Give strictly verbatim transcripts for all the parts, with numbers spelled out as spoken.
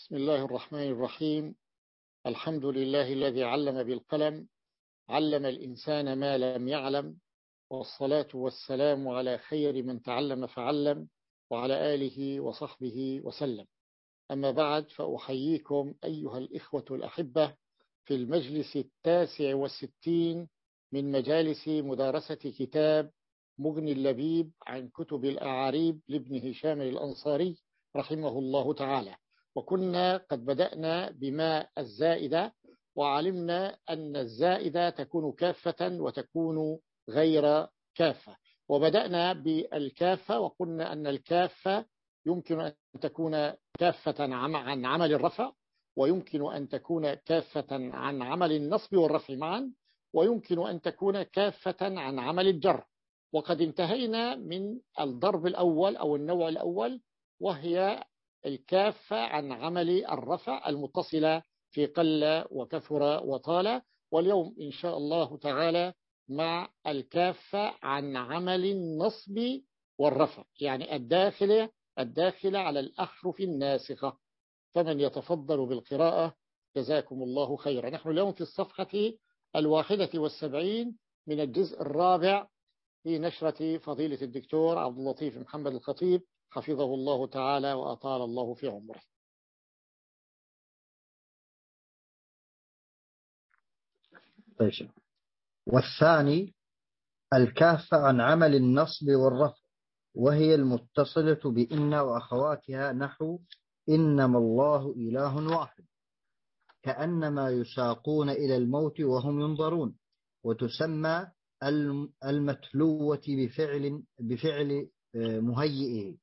بسم الله الرحمن الرحيم. الحمد لله الذي علم بالقلم، علم الإنسان ما لم يعلم، والصلاة والسلام على خير من تعلم فعلم، وعلى آله وصحبه وسلم. أما بعد، فأحييكم أيها الإخوة الأحبة في المجلس التاسع والستين من مجالس مدارسة كتاب مغني اللبيب عن كتب الأعاريب لابن هشام الأنصاري رحمه الله تعالى. وكنا قد بدأنا بما الزائدة، وعلمنا أن الزائدة تكون كافة وتكون غير كافة، وبدأنا بالكافة وقلنا أن الكافة يمكن أن تكون كافة عن عمل الرفع، ويمكن أن تكون كافة عن عمل النصب والرفع معا، ويمكن أن تكون كافة عن عمل الجر. وقد انتهينا من الضرب الأول أو النوع الأول، وهي الكافة عن عمل الرفع المتصلة في قل وكثر وطال. واليوم إن شاء الله تعالى مع الكافة عن عمل النصب والرفع، يعني الداخلة الداخلة على الأحرف الناسخة. فمن يتفضل بالقراءة جزاكم الله خيرا. نحن اليوم في الصفحة الواحدة والسبعين من الجزء الرابع في نشرة فضيلة الدكتور عبد اللطيف محمد الخطيب حفظه الله تعالى وأطال الله في عمره. طيب. والثاني الكافة عن عمل النصب والرفع، وهي المتصلة بإن وأخواتها، نحو إنما الله إله واحد، كأنما يساقون إلى الموت وهم ينظرون. وتسمى المتلوة بفعل بفعل مهيئه.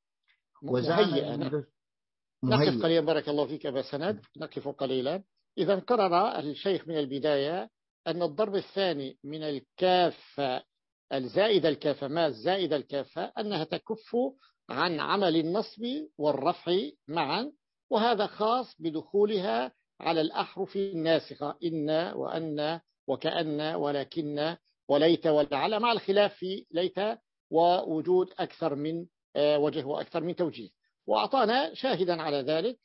مهيئة. نقف قليلا، بارك الله فيك أبا سند، نقف قليلا. إذا قرر الشيخ من البداية أن الضرب الثاني من الكافة الزائدة الكافة ما الزائدة الكافة أنها تكف عن عمل النصب والرفع معا، وهذا خاص بدخولها على الأحرف الناسخة إن وأن وكأن ولكن وليت ولعل، مع الخلاف في ليت ووجود أكثر من وجه وأكثر من توجيه. وأعطانا شاهدا على ذلك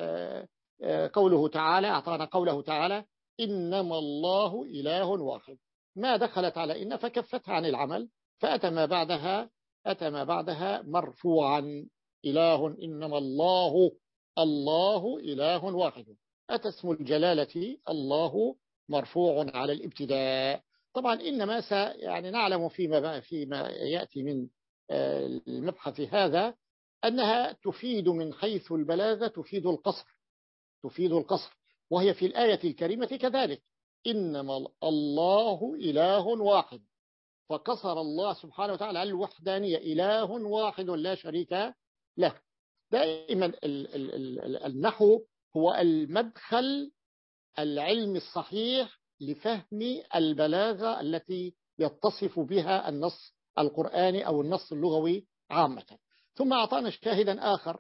قوله تعالى أعطانا قوله تعالى إنما الله إله واحد، ما دخلت على إن فكفتها عن العمل، فأتى ما بعدها أتى ما بعدها مرفوعا، إله إنما الله الله إله واحد. أتى اسم الجلالة الله مرفوع على الابتداء. طبعا إنما س يعني نعلم فيما فيما يأتي من المبحث هذا أنها تفيد من حيث البلاغة تفيد القصر تفيد القصر وهي في الآية الكريمة كذلك، إنما الله إله واحد، فقصر الله سبحانه وتعالى على الوحدانية، إله واحد لا شريك له. دائما النحو هو المدخل العلمي الصحيح لفهم البلاغة التي يتصف بها النص القرآني أو النص اللغوي عامة. ثم أعطانا شاهدا آخر،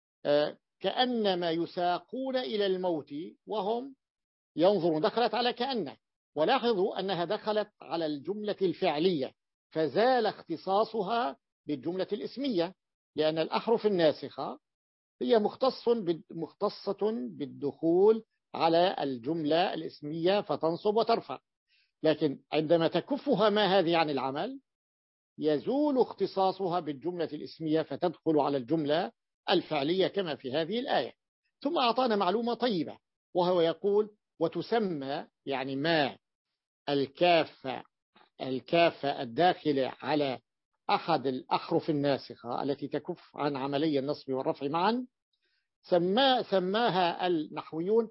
كأنما يساقون إلى الموت وهم ينظرون، دخلت على كأن، ولاحظوا أنها دخلت على الجملة الفعلية، فزال اختصاصها بالجملة الاسمية، لأن الأحرف الناسخة هي مختص مختصة بالدخول على الجملة الاسمية فتنصب وترفع. لكن عندما تكفها ما هذه عن العمل يزول اختصاصها بالجملة الاسمية فتدخل على الجملة الفعلية كما في هذه الآية. ثم أعطانا معلومة طيبة، وهو يقول وتسمى يعني ما الكافة الكافة الداخلة على أحد الأحرف الناسخة التي تكف عن عملية النصب والرفع معا، سما سماها النحويون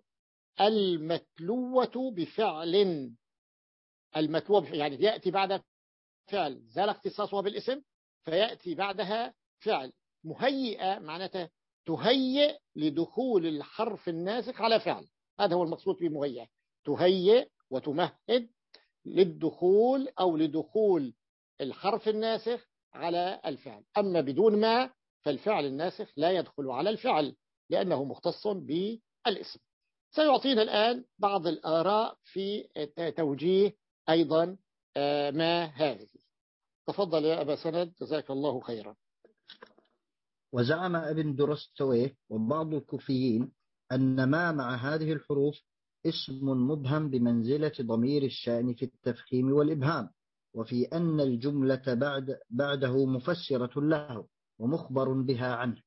المتلوة بفعل. المتلوة بفعل يعني يأتي بعد فعل زال اختصاصها بالاسم فيأتي بعدها فعل. مهيئة معناتها تهيئ لدخول الحرف الناسخ على فعل، هذا هو المقصود بمهيئة، تهيئ وتمهد للدخول أو لدخول الحرف الناسخ على الفعل. أما بدون ما فالفعل الناسخ لا يدخل على الفعل لأنه مختص بالاسم. سيعطينا الآن بعض الآراء في توجيه أيضا ما هذه. تفضل يا أبا سند جزاك الله خيرا. وزعم ابن درستويه وبعض الكوفيين أن ما مع هذه الحروف اسم مبهم بمنزلة ضمير الشأن في التفخيم والإبهام، وفي أن الجملة بعد بعده مفسرة له ومخبر بها عنه،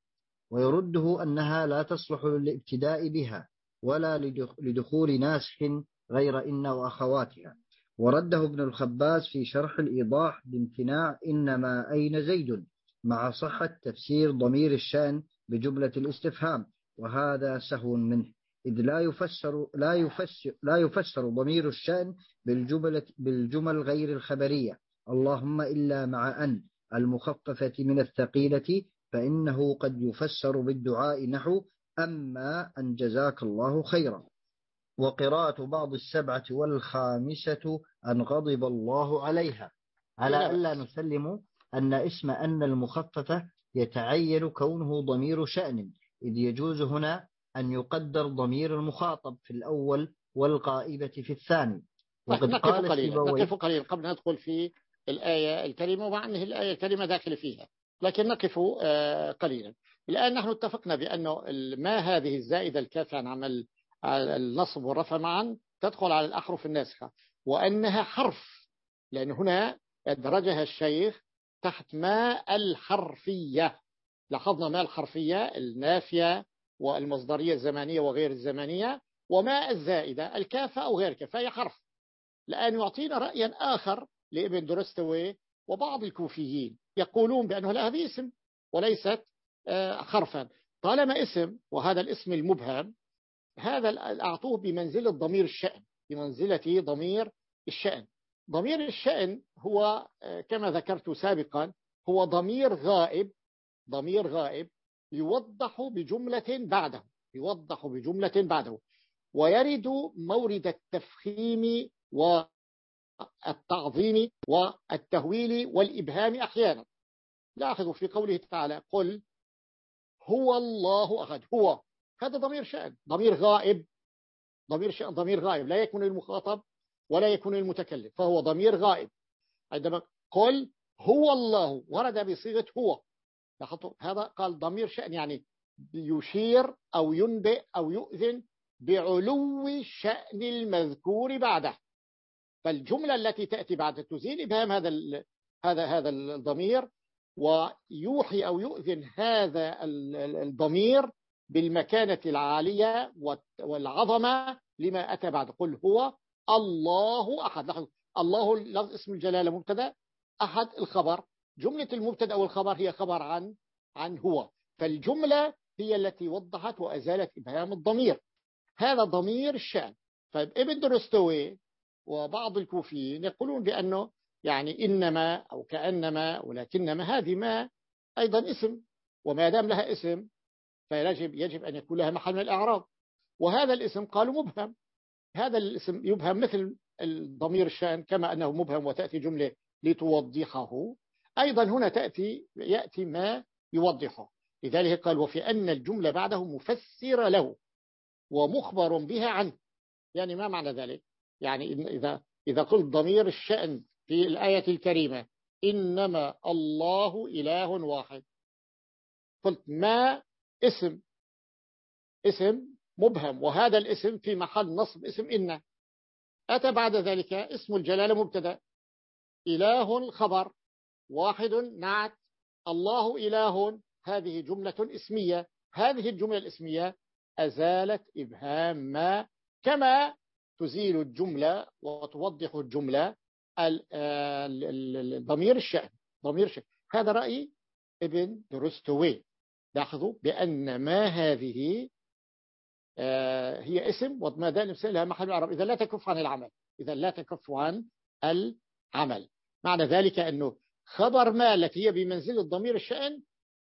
ويرده أنها لا تصلح للابتداء بها ولا لدخول ناسخ غير إن وأخواتها. ورده ابن الخباس في شرح الإيضاح بامتناع إنما أين زيد مع صحة تفسير ضمير الشأن بجملة الاستفهام، وهذا سهو منه، إذ لا يفسر لا يفسر لا يفسر ضمير الشأن بالجملة بالجمل غير الخبرية، اللهم إلا مع أن المخففة من الثقيلة، فإنه قد يفسر بالدعاء نحو أما أن جزاك الله خيرا. وقراءة بعض السبعة والخامسة أن غضب الله عليها، على ألا نسلم أن اسم أن المخففة يتعين كونه ضمير شأن، إذ يجوز هنا أن يقدر ضمير المخاطب في الأول والغائبة في الثاني. وقد نقف قليلا نقف قليلا قبل ندخل في الآية الكريمة، ومع أنه الآية الكريمة داخل فيها، لكن نقف قليلا. الآن نحن اتفقنا بأنه ما هذه الزائدة الكافية عن عمل النصب والرفع معا تدخل على الأحرف الناسخة، وأنها حرف، لأن هنا أدرجها الشيخ تحت ما الحرفية. لاحظنا ما الحرفية النافية والمصدرية الزمانية وغير الزمانية، وما الزائدة الكافة أو غير كافة هي حرف. الآن يعطينا رأيا آخر لابن درستوي وبعض الكوفيين يقولون بأنه لا، هذه اسم وليست حرفا. طالما اسم وهذا الاسم المبهم هذا أعطوه بمنزلة ضمير الشأن، بمنزلة ضمير الشأن. ضمير الشأن هو كما ذكرت سابقا هو ضمير غائب، ضمير غائب يوضح بجملة بعده، يوضح بجملة بعده، ويرد مورد التفخيم والتعظيم والتهويل والإبهام أحيانا. لاحظوا في قوله تعالى قل هو الله أحد، هو هذا ضمير شأن، ضمير غائب، ضمير شأن ضمير غائب لا يكون المخاطب ولا يكون المتكلم، فهو ضمير غائب. عندما قل هو الله ورد بصيغة هو، هذا قال ضمير شأن، يعني يشير أو ينبئ أو يؤذن بعلو شأن المذكور بعده. فالجملة التي تأتي بعد تزيل إبهام هذا هذا هذا الضمير، ويوحي أو يؤذن هذا الضمير بالمكانة العالية والعظمة لما أتى بعد. قل هو الله أحد. لاحظوا الله لفظ اسم الجلالة مبتدأ، أحد الخبر، جملة المبتدأ والخبر هي خبر عن عن هو، فالجملة هي التي وضحت وأزالت إبهام الضمير، هذا ضمير الشأن. فابن درستوي وبعض الكوفيين يقولون بأنه يعني إنما أو كأنما ولكنما هذه ما أيضا اسم، وما دام لها اسم فيجب يجب أن يكون لها محل من الإعراب، وهذا الاسم قالوا مبهم، هذا الاسم يبهم مثل الضمير الشأن كما أنه مبهم وتأتي جملة لتوضحه، أيضا هنا تأتي يأتي ما يوضحه. لذلك قال وفي أن الجملة بعده مفسر له ومخبر بها عنه. يعني ما معنى ذلك؟ يعني إذا إذا قلت ضمير الشأن في الآية الكريمة إنما الله إله واحد، قلت ما اسم اسم مبهم، وهذا الاسم في محل نصب اسم إن. أتى بعد ذلك اسم الجلالة مبتدأ، إله خبر، واحد نعت، الله إله، هذه جملة اسمية. هذه الجملة الاسمية أزالت إبهام ما، كما تزيل الجملة وتوضح الجملة ضمير الشأن، ضمير الشأن. هذا رأي ابن درستوي. لاحظوا بأن ما هذه هي اسم وما دام لها محل العرب، إذا لا تكف عن العمل، إذا لا تكف عن العمل. معنى ذلك أنه خبر ما التي هي بمنزل الضمير الشأن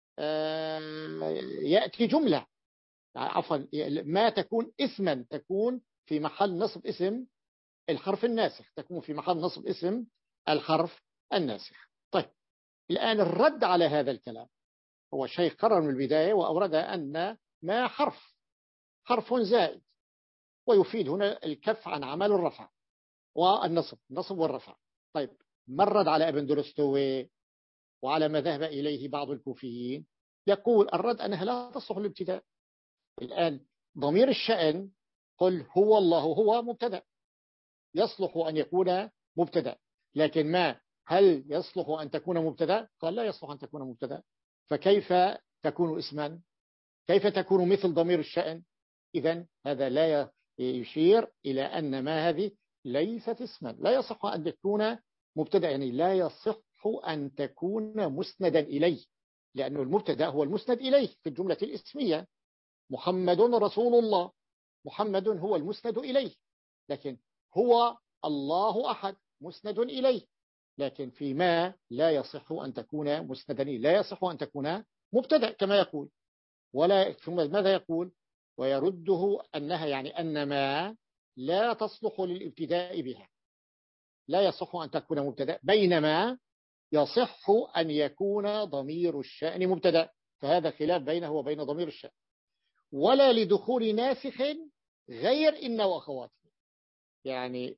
يأتي جملة، عفوا ما تكون اسما تكون في محل نصب اسم الحرف الناسخ، تكون في محل نصب اسم الحرف الناسخ. طيب الآن الرد على هذا الكلام، هو الشيخ قرر من البداية وأورد أن ما حرف حرف زائد ويفيد هنا الكف عن عمل الرفع والنصب، النصب والرفع. طيب مرد على ابن درستوي وعلى ما ذهب إليه بعض الكوفيين، يقول الرد أنها لا تصلح الابتداء. الآن ضمير الشأن قل هو الله هو مبتدأ، يصلح أن يكون مبتدأ، لكن ما هل يصلح أن تكون مبتدأ؟ قال لا يصلح أن تكون مبتدأ، فكيف تكون اسما؟ كيف تكون مثل ضمير الشأن؟ إذن هذا لا يشير إلى أن ما هذه ليست اسما، لا يصح أن تكون مبتدأ، يعني لا يصح أن تكون مسندا إليه، لأن المبتدأ هو المسند إليه في الجملة الاسمية. محمد رسول الله، محمد هو المسند إليه، لكن هو الله أحد مسند إليه، لكن فيما لا يصح أن تكون مسندا إليه، لا يصح أن تكون مبتدأ كما يقول. ولا ثم ماذا يقول؟ ويرده أنها يعني أن ما لا تصلح للابتداء بها، لا يصح أن تكون مبتدأ، بينما يصح أن يكون ضمير الشأن مبتدأ، فهذا خلاف بينه وبين ضمير الشأن. ولا لدخول ناسخ غير إن وأخواته، يعني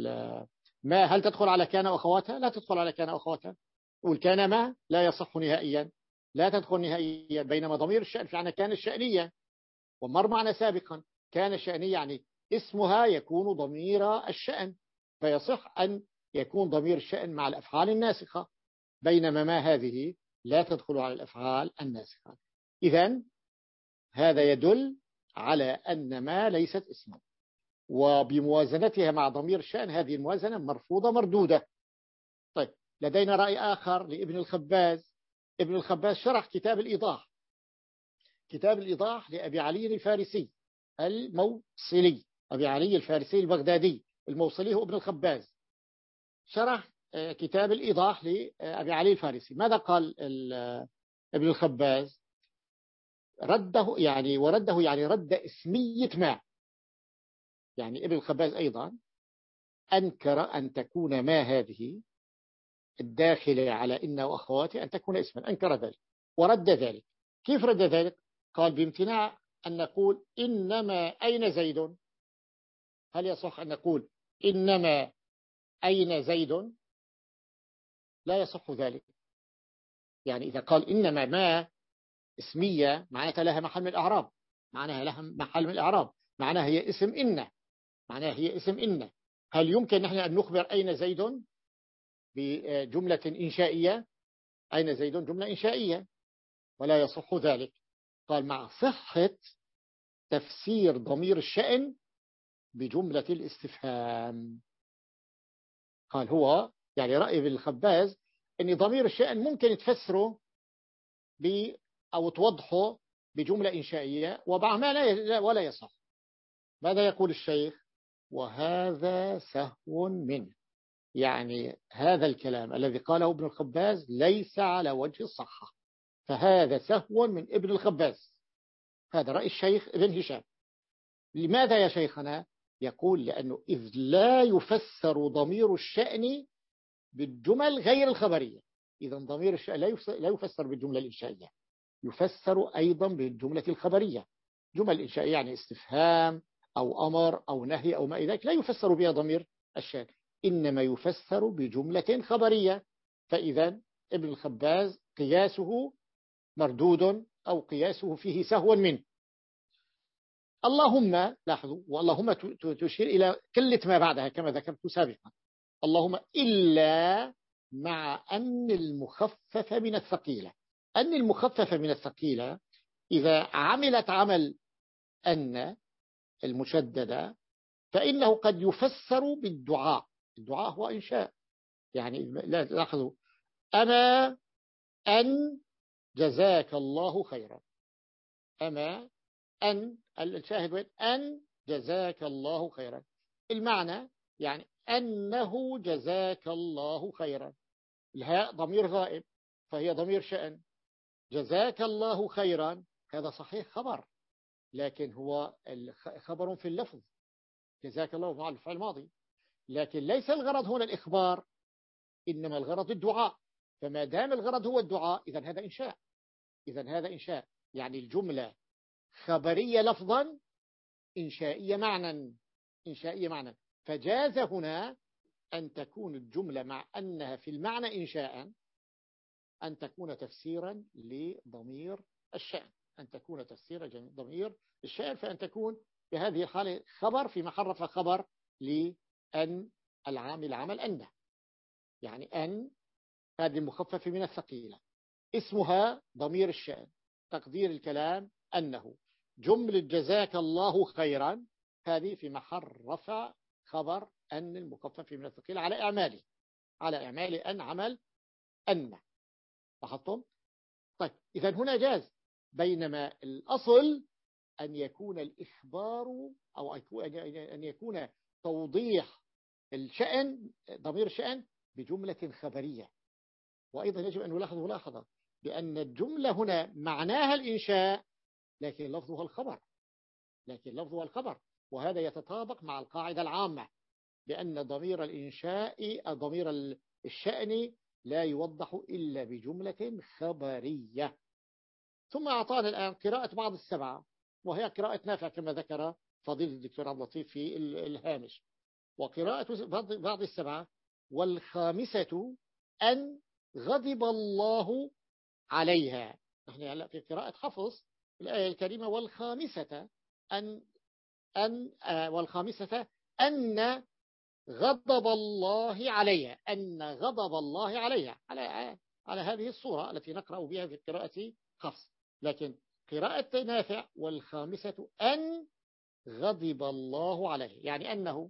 ما هل تدخل على كان وأخواتها؟ لا تدخل على كان وأخواتها. والكان ما لا يصح نهائيا، لا تدخل نهائيا، بينما ضمير الشأن في معنى كان الشأنية، ومر معنا سابقا كان الشأنية يعني اسمها يكون ضمير الشأن، فيصح أن يكون ضمير الشأن مع الأفعال الناسخة، بينما ما هذه لا تدخل على الأفعال الناسخة. إذن هذا يدل على أن ما ليست اسما، وبموازنتها مع ضمير الشأن هذه الموازنة مرفوضة مردودة. طيب لدينا رأي آخر لابن الخباز. ابن الخباز شرح كتاب الإيضاح، كتاب الإيضاح لأبي علي الفارسي الموصلي، أبي علي الفارسي البغدادي الموصلي هو ابن الخباز، شرح كتاب الإيضاح لأبي علي الفارسي. ماذا قال ابن الخباز؟ رده يعني ورده يعني رد اسمية ما، يعني ابن الخباز أيضا أنكر أن تكون ما هذه الداخلة على إن وأخواتي أن تكون اسما، أنكر ذلك ورد ذلك. كيف رد ذلك؟ قال بامتناع أن نقول إنما أين زيد. هل يصح أن نقول إنما أين زيد؟ لا يصح ذلك. يعني إذا قال إنما ما اسمية معناتها لها محل من الإعراب، معناها لها محل من الإعراب، معناها هي اسم إن، معناها هي اسم إن. هل يمكن نحن أن نخبر أين زيد بجملة إنشائية؟ أين زيد جملة إنشائية، ولا يصح ذلك. قال مع صحة تفسير ضمير الشأن بجملة الاستفهام. قال هو يعني رأي ابن الخباز أن ضمير الشأن ممكن تفسره ب أو توضحه بجملة إنشائية، وبعض ما لا ولا يصح. ماذا يقول الشيخ؟ وهذا سهو منه، يعني هذا الكلام الذي قاله ابن الخباز ليس على وجه الصحة، فهذا سهو من ابن الخباز. هذا رأي الشيخ ابن هشام. لماذا يا شيخنا؟ يقول لأنه إذ لا يفسر ضمير الشأن بالجمل غير الخبرية. إذا ضمير الشأن لا يفسر بالجملة الإنشائية، يفسر أيضا بالجملة الخبرية. جمل إنشائية يعني استفهام أو أمر أو نهي أو ما إلى ذلك لا يفسر بها ضمير الشأن، إنما يفسر بجملة خبرية. فإذا ابن الخباز قياسه مردود أو قياسه فيه سهوا منه. اللهم لاحظوا، واللهم تشير إلى كلة ما بعدها كما ذكرت سابقا، اللهم إلا مع أن المخفف من الثقيلة. أن المخفف من الثقيلة إذا عملت عمل أن المشددة فإنه قد يفسر بالدعاء. الدعاء هو إنشاء، يعني لاحظوا أما أن جزاك الله خيرا، أما أن الشاهد وين؟ أن جزاك الله خيرا، المعنى يعني أنه جزاك الله خيرا. الهاء ضمير غائب فهي ضمير شأن، جزاك الله خيرا هذا صحيح خبر، لكن هو خبر في اللفظ، جزاك الله مع الفعل الماضي، لكن ليس الغرض هنا الإخبار، إنما الغرض الدعاء. فما دام الغرض هو الدعاء إذن هذا إنشاء، إذن هذا إنشاء، يعني الجملة خبرية لفظا إنشائية معنى، إنشائية معنى. فجاز هنا أن تكون الجملة مع أنها في المعنى إنشاء أن تكون تفسيرا لضمير الشأن. أن تكون تفسير ضمير الشأن، فأن تكون بهذه الحالة خبر في محل رفع خبر لأن العامل عمل أن، يعني أن هذه المخففة من الثقيلة، اسمها ضمير الشأن، تقدير الكلام أنه، جملة جزاك الله خيرا هذه في محل رفع خبر أن المخفف من الثقيلة على إعماله، على إعمال أن عمل أن. لاحظتم؟ طيب إذا هنا جاز، بينما الأصل أن يكون الإخبار أو أن يكون توضيح الشأن ضمير الشأن بجملة خبرية. وأيضا يجب أن نلاحظ ملاحظة بأن الجملة هنا معناها الإنشاء لكن لفظها الخبر، لكن لفظها الخبر، وهذا يتطابق مع القاعدة العامة بأن ضمير الإنشاء ضمير الشأن لا يوضح إلا بجملة خبرية. ثم أعطانا الآن قراءة بعض السبعة، وهي قراءة نافع كما ذكر فضيلة الدكتور عبد اللطيف في الهامش، وقراءة بعض السبعة والخامسة أن غضب الله عليها. نحن هلا في قراءة حفص الآية الكريمة والخامسة أن أن آه والخامسة أن غضب الله عليها، أن غضب الله عليها على على هذه الصورة التي نقرأ بها في قراءة حفص. لكن قراءة نافع والخامسة أن غضب الله عليه، يعني أنه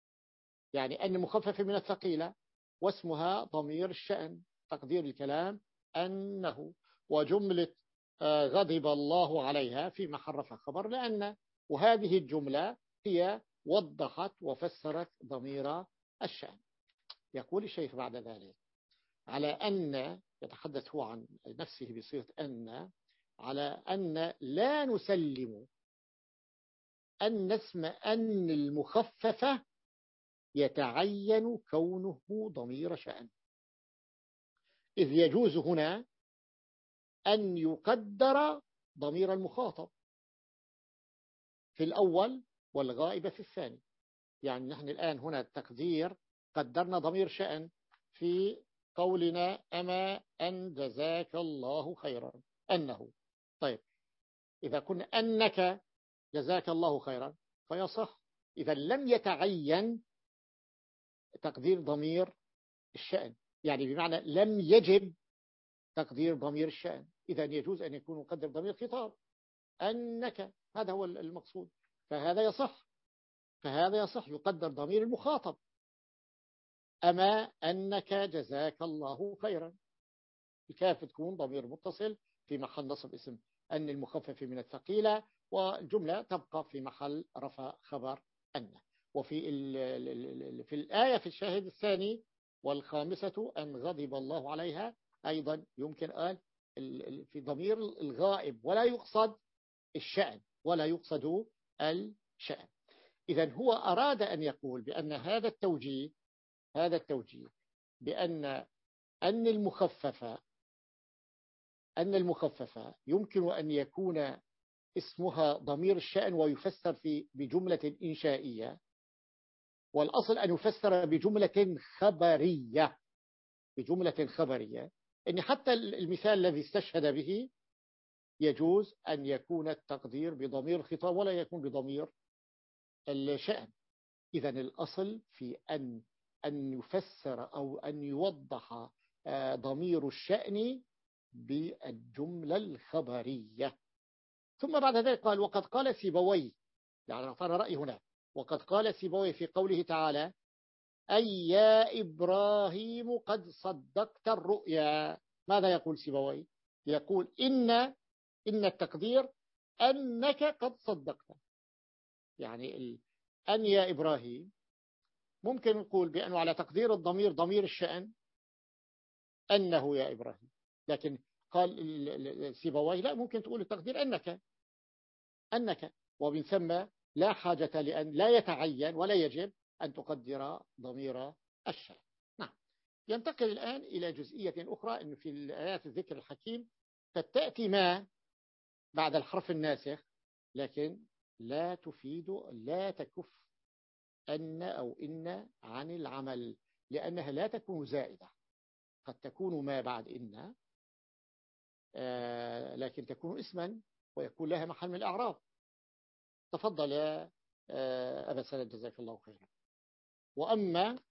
يعني أن مخفف من الثقيلة واسمها ضمير الشأن، تقدير الكلام أنه، وجملة غضب الله عليها في محل رفع خبر لأن، وهذه الجملة هي وضحت وفسرت ضمير الشأن. يقول الشيخ بعد ذلك على أن، يتحدث هو عن نفسه بصيغة أن، على أن لا نسلم أن اسم أن المخففة يتعين كونه ضمير شأن، إذ يجوز هنا أن يقدر ضمير المخاطب في الأول والغائب في الثاني. يعني نحن الآن هنا التقدير قدرنا ضمير شأن في قولنا أما أن جزاك الله خيرا أنه. طيب إذا كنا أنك جزاك الله خيرا فيصح، إذا لم يتعين تقدير ضمير الشأن، يعني بمعنى لم يجب تقدير ضمير الشأن، إذا يجوز أن يكون مقدر ضمير خطاب أنك، هذا هو المقصود، فهذا يصح، فهذا يصح يقدر ضمير المخاطب أما أنك جزاك الله خيرا، الكاف تكون ضمير متصل في محل نصب اسم أن المخفف من الثقيلة، والجملة تبقى في محل رفع خبر أن. وفي في الآية في الشاهد الثاني والخامسة أن غضب الله عليها أيضا يمكن قال في ضمير الغائب ولا يقصد الشأن، ولا يقصد الشأن. إذن هو أراد أن يقول بأن هذا التوجيه هذا التوجيه بأن أن المخففة أن المخففة يمكن أن يكون اسمها ضمير الشأن ويفسر في بجملة إنشائية، والأصل أن يفسر بجملة خبرية، بجملة خبرية، إن حتى المثال الذي استشهد به يجوز أن يكون التقدير بضمير الخطاب ولا يكون بضمير الشأن. إذن الأصل في أن أن يفسر أو أن يوضح ضمير الشأن بالجملة الخبرية. ثم بعد ذلك قال وقد قال سيبويه، يعني أعطانا رأي هنا، وقد قال سيبويه في قوله تعالى أي يا إبراهيم قد صدقت الرؤيا. ماذا يقول سيبويه؟ يقول إن إن التقدير أنك قد صدقت، يعني أن يا إبراهيم ممكن نقول بأنه على تقدير الضمير ضمير الشأن أنه يا إبراهيم، لكن قال سيبويه لا، ممكن تقول التقدير أنك أنك ومن ثم لا حاجة لأن لا يتعين ولا يجب أن تقدر ضمير الشأن. نعم. ينتقل الآن إلى جزئية أخرى، أن في الآيات الذكر الحكيم قد تأتي ما بعد الحرف الناسخ لكن لا تفيد لا تكف أن أو إن عن العمل، لأنها لا تكون زائدة، قد تكون ما بعد إن آه لكن تكون اسما ويكون لها محل من الإعراب. تفضل يا أبا سند جزاك الله خيرا. وأما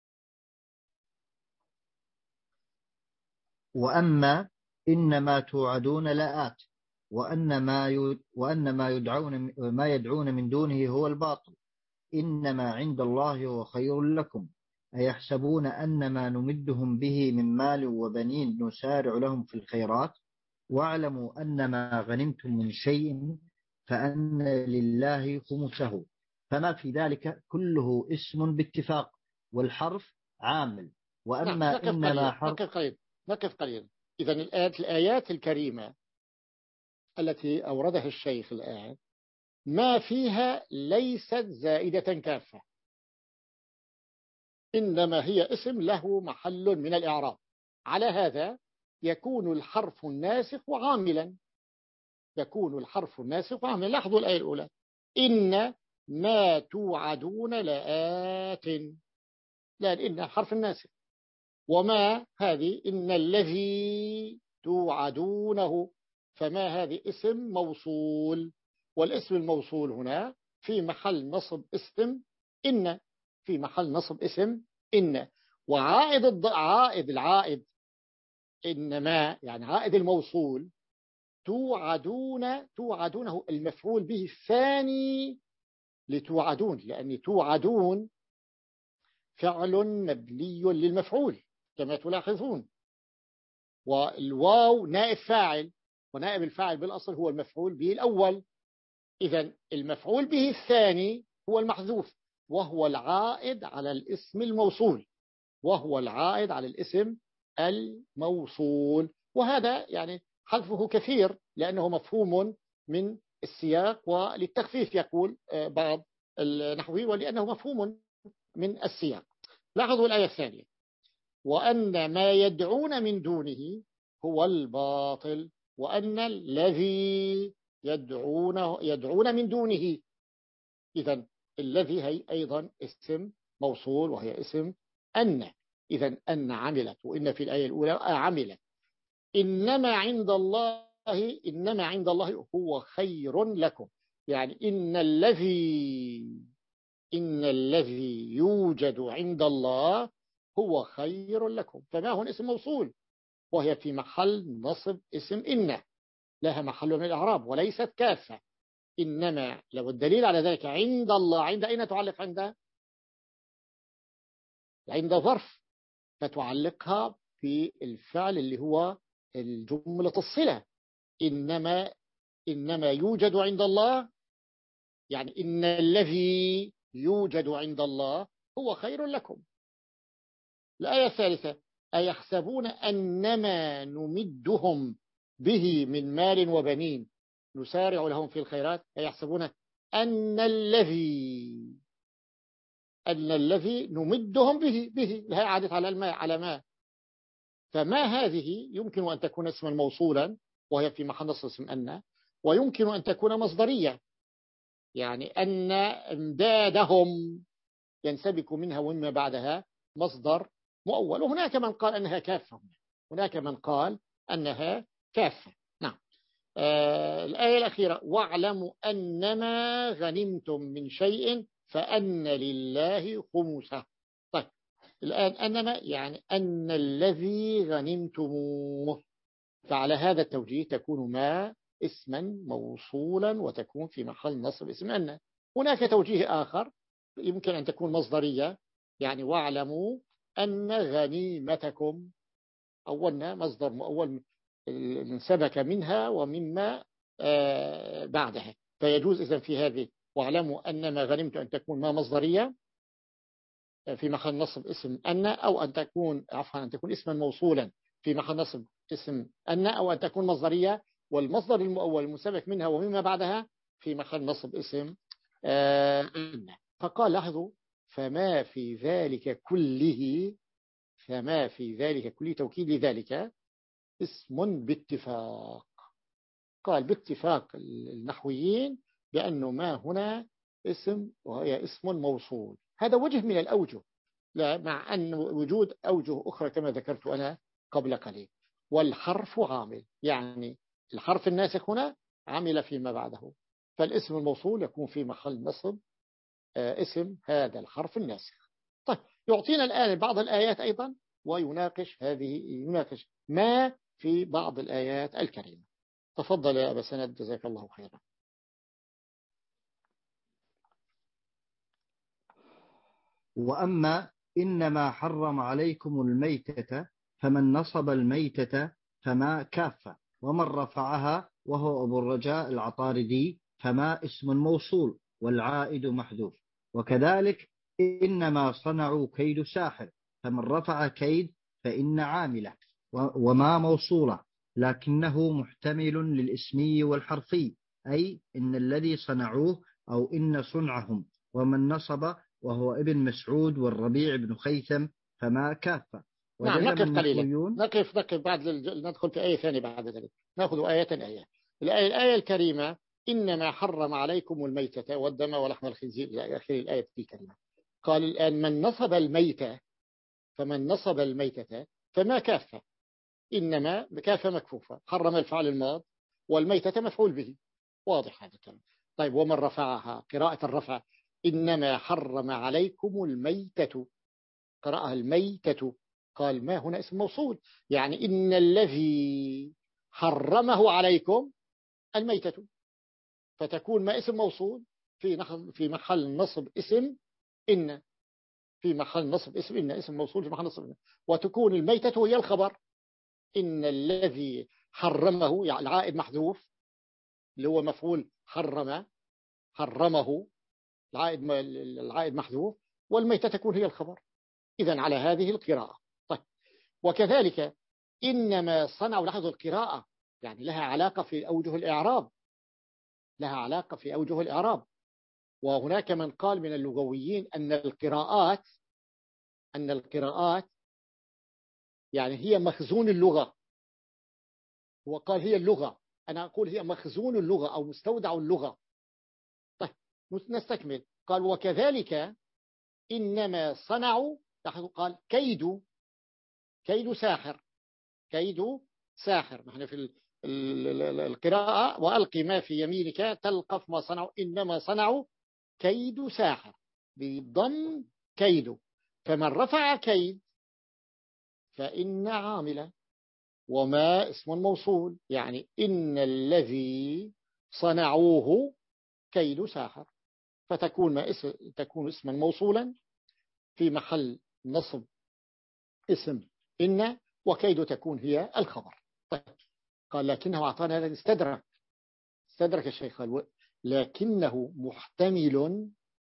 وأما إنما توعدون لآت وأن ما وأن ما يدعون ما يدعون من دونه هو الباطل إنما عند الله هو خير لكم أيحسبون أن ما نمدهم به من مال وبنين نسارع لهم في الخيرات واعلموا أن ما غنمتم من شيء فأن لله خمسه. فما في ذلك كله اسم باتفاق والحرف عامل. وأما نعم. إنما حرف نقف قليلا نقف قليلا إذن الآيات الآيات الكريمة التي أوردها الشيخ الآن ما فيها ليست زائدة كافة، إنما هي اسم له محل من الإعراب. على هذا يكون الحرف الناسخ عاملا يكون الحرف الناسخ عاملا. لاحظوا الآية الأولى: إن ما توعدون لآت، لا إن حرف الناسخ، وما هذه إن الذي توعدونه، فما هذه اسم موصول، والاسم الموصول هنا في محل نصب اسم إن في محل نصب اسم إن وعائد الض... عائد العائد إنما يعني عائد الموصول توعدون توعدونه المفعول به الثاني لتوعدون، لأن توعدون فعل مبني للمفعول كما تلاحظون، والواو نائب فاعل، ونائب الفاعل بالأصل هو المفعول به الأول. إذن المفعول به الثاني هو المحذوف وهو العائد على الاسم الموصول وهو العائد على الاسم الموصول وهذا يعني حذفه كثير لأنه مفهوم من السياق، وللتخفيف يقول بعض النحويين ولأنه مفهوم من السياق. لاحظوا الآية الثانية: وأن ما يدعون من دونه هو الباطل وأن الذي يدعونه يدعون من دونه. إذن الذي هي أيضا اسم موصول وهي اسم أن. إذن أن عملت، وإن في الآية الأولى عملت. إنما عند الله إنما عند الله هو خير لكم، يعني إن الذي إن الذي يوجد عند الله هو خير لكم، فما هو اسم موصول وهي في محل نصب اسم إن لها محل من الإعراب وليست كافة. إنما لو الدليل على ذلك عند الله، عند أين تعلق؟ عند عند ظرف، فتعلقها في الفعل اللي هو الجملة الصلة. إنما إنما يوجد عند الله، يعني إن الذي يوجد عند الله هو خير لكم. الآية الثالثة: أيحسبون أنما نمدهم به من مال وبنين نسارع لهم في الخيرات. أيحسبون أن الذي أن الذي نمدهم به به لها عادت على الماء على ما، فما هذه يمكن أن تكون اسما موصولا وهي في محل نصب اسم أن، ويمكن أن تكون مصدرية، يعني أن امدادهم ينسبك منها ومما بعدها مصدر مؤول. وهناك من قال أنها كافة هناك من قال أنها كافة. نعم. آه الآية الأخيرة: واعلموا أنما غنمتم من شيء فأن لله خمسه. طيب الآن أنما يعني أن الذي غنمتموه، فعلى هذا التوجيه تكون ما اسما موصولا وتكون في محل نصب اسم أن. هناك توجيه آخر يمكن أن تكون مصدرية، يعني واعلموا أن غنيمتكم أولنا مصدر مؤول من سبك منها ومما آه بعدها، فيجوز إذن في هذه واعلموا أن ما غنمت أن تكون ما مصدرية في محل نصب اسم أن، أو أن تكون عفوا أن تكون اسما موصولا في محل نصب اسم أن، أو أن تكون مصدرية والمصدر المؤول المسبك منها ومما بعدها في محل نصب اسم آه أن. فقال لاحظوا: فما في ذلك كله فما في ذلك كله توكيد لذلك اسم باتفاق. قال باتفاق النحويين بأنه ما هنا اسم وهي اسم موصول. هذا وجه من الأوجه، لا مع أن وجود أوجه أخرى كما ذكرت أنا قبل قليل. والحرف عامل، يعني الحرف الناسخ هنا عمل فيما بعده، فالاسم الموصول يكون في محل نصب اسم هذا الحرف الناسخ. طيب يعطينا الآن بعض الآيات أيضا ويناقش هذه يناقش ما في بعض الآيات الكريمة. تفضل يا أبا سند جزاك الله خيرا. وأما إنما حرم عليكم الميتة فمن نصب الميتة فما كافة، ومن رفعها وهو أبو الرجاء العطاردي فما اسم موصول والعائد محذوف. وكذلك إنما صنعوا كيد ساحر، فمن رفع كيد فإن عاملة وما موصولة، لكنه محتمل للإسمي والحرفي، أي إن الذي صنعوه أو إن صنعهم. ومن نصب وهو ابن مسعود والربيع بن خيثم فما كافة. نعم نقف قليلا نقف نقف بعد ندخل في آية ثانية بعد ذلك، نأخذ آية آية. الآية, الآية الكريمة إنما حرم عليكم الميتة والدم ولحم الخنزير إلى آخر الآية الكريمة. قال الآن من نصب الميتة فمن نصب الميتة فما كافة، إنما كافة مكفوفة، حرم الفعل الماض والميتة مفعول به، واضح هذا الكلام. طيب ومن رفعها قراءة الرفع إنما حرم عليكم الميتة، قرأها الميتة، قال ما هنا اسم موصول، يعني إن الذي حرمه عليكم الميتة، فتكون ما اسم موصول في في محل نصب اسم إن، في محل نصب اسم إن، اسم موصول في محل نصب إن، وتكون الميتة هي الخبر. إن الذي حرمه يعني العائد محذوف اللي هو مفعول حرم، حرمه العائد العائد محذوف، والميتة تكون هي الخبر. إذن على هذه القراءة. طيب وكذلك إنما صنعوا، لاحظوا القراءة يعني لها علاقة في أوجه الإعراب، لها علاقة في أوجه الإعراب. وهناك من قال من اللغويين أن القراءات أن القراءات يعني هي مخزون اللغة. هو قال هي اللغة، أنا أقول هي مخزون اللغة أو مستودع اللغة. طيب نستكمل. قال وكذلك إنما صنعوا، قال كيد، كيد ساحر، كيد ساحر. نحن في القراءة وألقي ما في يمينك تلقف ما صنعوا، إنما صنعوا كيد ساحر بضم كيد، فمن رفع كيد فإن عاملة وما اسم موصول، يعني إن الذي صنعوه كيد ساحر، فتكون ما اسم تكون اسما موصولا في محل نصب اسم إن، وكيد تكون هي الخبر. طيب قال لكنه أعطانا هذا استدرك استدرك الشيخ قال لكنه محتمل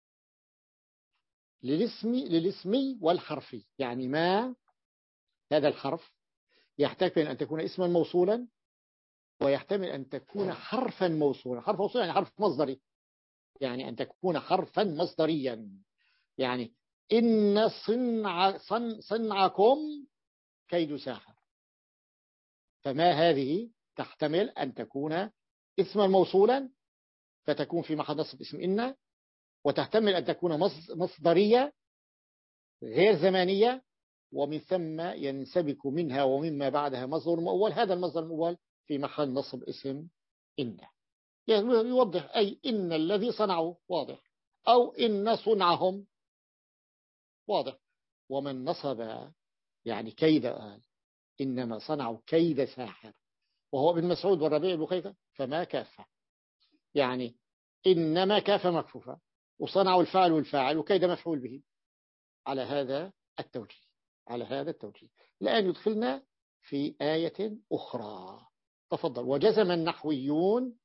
للاسم للاسمي والحرفي، يعني ما هذا الحرف يحتمل أن تكون اسما موصولا ويحتمل أن تكون حرفا موصولا. حرف موصول يعني حرف مصدري، يعني أن تكون حرفا مصدريا، يعني إن صنع صن صنعكم كيد ساحر، فما هذه تحتمل أن تكون اسما موصولا فتكون في محل نصب اسم إن، وتحتمل أن تكون مصدرية غير زمانية، ومن ثم ينسبك منها ومما بعدها مصدر مؤول، هذا المصدر المؤول في محل نصب اسم إن. يعني يوضح أي إن الذي صنعوا واضح، أو إن صنعهم واضح. ومن نصب يعني كيد، قال إنما صنعوا كيد ساحر وهو ابن مسعود والربيع بن خيثم فما كافة، يعني إنما كافة مكفوفة وصنعوا الفاعل والفاعل وكيد مفعول به. على هذا التوجيه على هذا التوجيه الآن يدخلنا في آية أخرى. تفضل. وجزم النحويون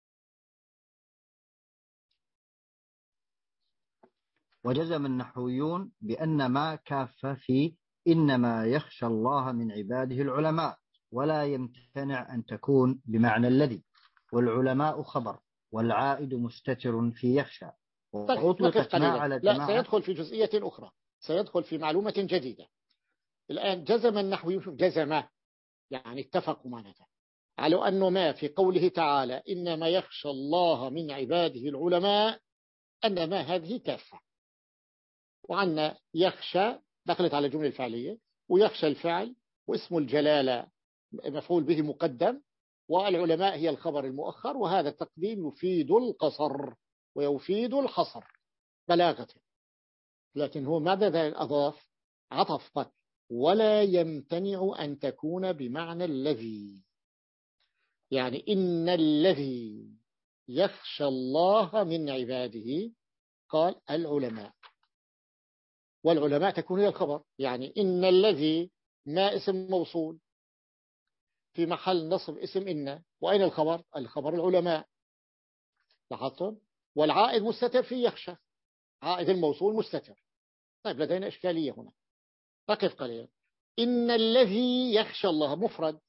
وجزم النحويون بأن ما كافة في إنما يخشى الله من عباده العلماء، ولا يمتنع أن تكون بمعنى الذي، والعلماء خبر، والعائد مستتر في يخشى. وأطلقت ما على لا سيدخل في جزئية أخرى، سيدخل في معلومة جديدة. الآن جزم النحويون، جزم يعني اتفقوا معناتها على أنه ما في قوله تعالى إنما يخشى الله من عباده العلماء أن ما هذه كافة، وعنا يخشى دخلت على الجملة الفعلية، ويخشى الفعل واسم الجلالة مفعول به مقدم والعلماء هي الخبر المؤخر، وهذا التقديم يفيد القصر ويفيد الحصر بلاغة. لكن هو ماذا أضاف؟ عطف قال ولا يمتنع أن تكون بمعنى الذي، يعني إن الذي يخشى الله من عباده قال العلماء، والعلماء تكون هي الخبر، يعني إن الذي ما اسم موصول في محل نصب اسم إن، وأين الخبر؟ الخبر العلماء. لاحظتم؟ والعائد مستتر في يخشى، عائد الموصول مستتر. طيب لدينا إشكالية هنا، نقف قليلا. إن الذي يخشى الله مفرد،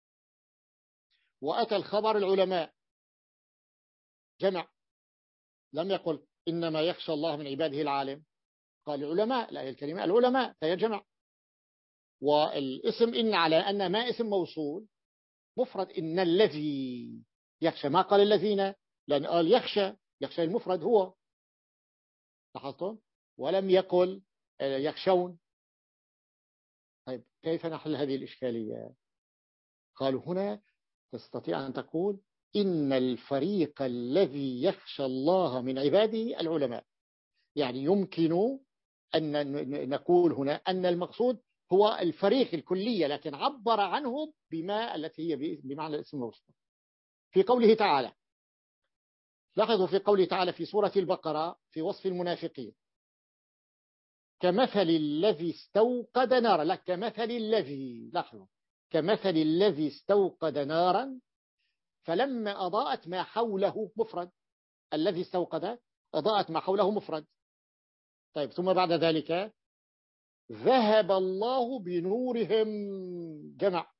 وأتى الخبر العلماء جمع، لم يقل إنما يخشى الله من عباده العالم، قال العلماء، لا الكلمة العلماء فهي جمع. والاسم إن على أن ما اسم موصول مفرد، إن الذي يخشى، ما قال الذين، لأن قال يخشى، يخشى المفرد هو، لاحظتم؟ ولم يقل يخشون. طيب كيف نحل هذه الإشكالية؟ قالوا هنا تستطيع أن تقول إن الفريق الذي يخشى الله من عباده العلماء، يعني يمكن أن نقول هنا أن المقصود هو الفريق الكلية، لكن عبر عنه بما التي هي بمعنى الاسم الموصول. في قوله تعالى، لاحظوا في قوله تعالى في سورة البقرة في وصف المنافقين، كمثل الذي استوقد نارا، لا كمثل الذي، لاحظوا كمثل الذي استوقد نارا فلما أضاءت ما حوله مفرد، الذي استوقد أضاءت ما حوله مفرد. طيب ثم بعد ذلك ذهب الله بنورهم جمع،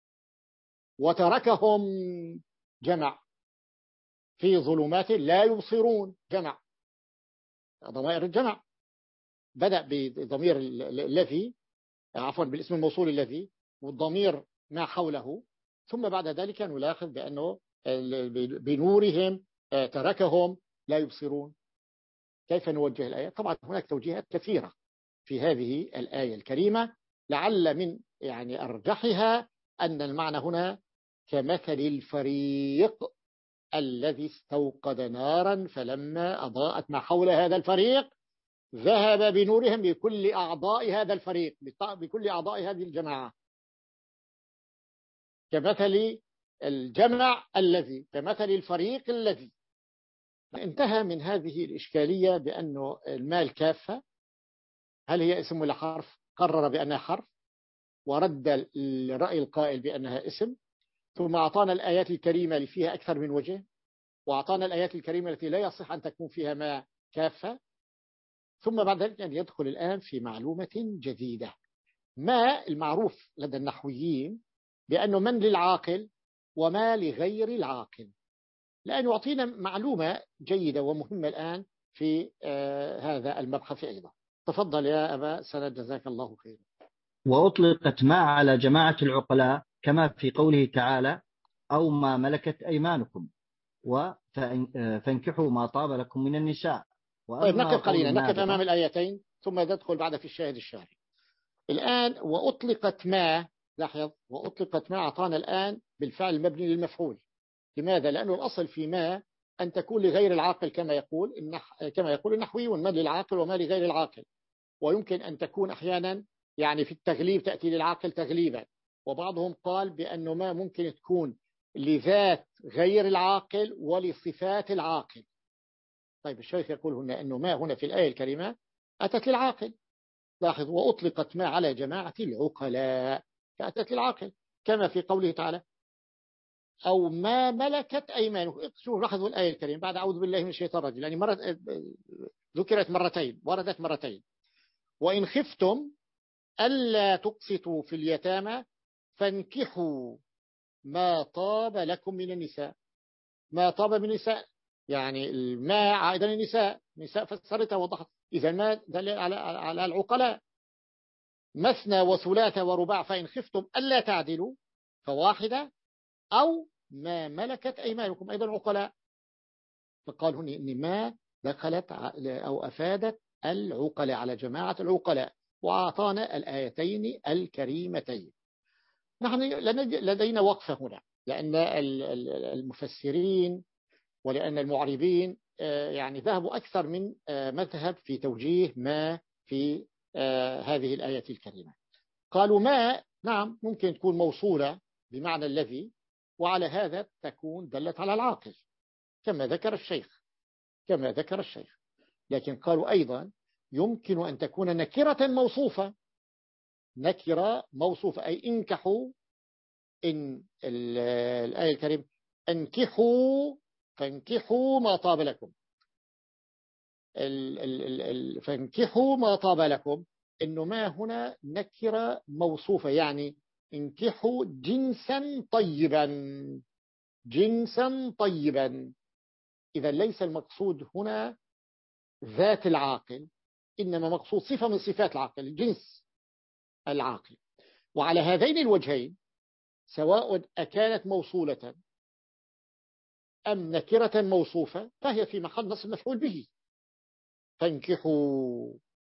وتركهم جمع في ظلمات لا يبصرون جمع، ضمائر الجمع بدأ بضمير الذي، عفوا بالاسم الموصول الذي، والضمير ما حوله، ثم بعد ذلك نلاحظ بأنه بنورهم تركهم لا يبصرون. كيف نوجه الآية؟ طبعا هناك توجيهات كثيرة في هذه الآية الكريمة، لعل من يعني أرجحها أن المعنى هنا كمثل الفريق الذي استوقد نارا فلما أضاءت ما حول هذا الفريق ذهب بنورهم بكل أعضاء هذا الفريق، بكل أعضاء هذه الجماعة. كمثل الجمع الذي، كمثل الفريق الذي. انتهى من هذه الإشكالية بأنه المال كافة، هل هي اسم ولا حرف؟ قرر بأنها حرف، ورد الرأي القائل بأنها اسم، ثم أعطانا الآيات الكريمة اللي فيها أكثر من وجه، وأعطانا الآيات الكريمة التي لا يصح أن تكون فيها ما كافة، ثم بعد ذلك أن يدخل الآن في معلومة جديدة. ما المعروف لدى النحويين بأنه من للعاقل وما لغير العاقل، لأن يعطينا معلومة جيدة ومهمة الآن في آه هذا المبحث أيضا. تفضل يا أبا سند جزاك الله خيرا. وأطلقت ما على جماعة العقلاء كما في قوله تعالى أو ما ملكت أيمانكم وفانكحوا ما طاب لكم من النساء. طيب نقف قليلا، نقف أمام الآيتين ثم ندخل بعد في الشاهد الشاهد. الآن وأطلقت ما، لاحظ وأطلقت ما أعطانا الآن بالفعل المبني للمفعول. لماذا؟ لأنه الأصل في ما أن تكون لغير العاقل كما يقول النح... كما يقول النحويون، من للعاقل وما لغير العاقل. ويمكن أن تكون أحيانا يعني في التغليب تأتي للعاقل تغليبا، وبعضهم قال بأنه ما ممكن تكون لذات غير العاقل ولصفات العاقل. طيب الشيخ يقول هنا أنه ما هنا في الآية الكريمة أتت للعاقل. لاحظ وأطلقت ما على جماعة العقلاء فأتت للعاقل كما في قوله تعالى أو ما ملكت أيمانكم. شوف لاحظوا الآية الكريمة بعد أعوذ بالله من الشيطان الرجيم، يعني مرة ذكرت مرتين، وردت مرتين. وإن خفتم ألا تقسطوا في اليتامى فانكحوا ما طاب لكم من النساء. ما طاب من النساء يعني الماء عائدا للنساء، نساء فسرتها وضحت، إذا ما دليل على على العقلاء. مثنى وثلاث ورباع فإن خفتم ألا تعدلوا فواحدة أو ما ملكت أيمانكم، أيضا عقلاء. فقال هنا إن ما دخلت أو أفادت العقلاء على جماعة العقلاء، وأعطانا الآيتين الكريمتين. نحن لدينا وقفة هنا، لأن المفسرين ولأن المعربين يعني ذهبوا أكثر من مذهب في توجيه ما في هذه الآية الكريمة. قالوا ما نعم ممكن تكون موصولة بمعنى الذي، وعلى هذا تكون دلت على العاقل كما ذكر الشيخ كما ذكر الشيخ لكن قالوا أيضا يمكن أن تكون نكرة موصوفة نكرة موصوفة أي انكحوا إن الآية الكريمة انكحوا فانكحوا ما طاب لكم ال ال ال فانكحوا ما طاب لكم، إنه ما هنا نكرة موصوفة يعني انكحوا جنسا طيبا جنسا طيبا. إذا ليس المقصود هنا ذات العاقل، إنما مقصود صفة من صفات العاقل الجنس العاقل. وعلى هذين الوجهين سواء أكانت موصولة أم نكرة موصوفة فهي في محل نصب مفعول به. فانكحوا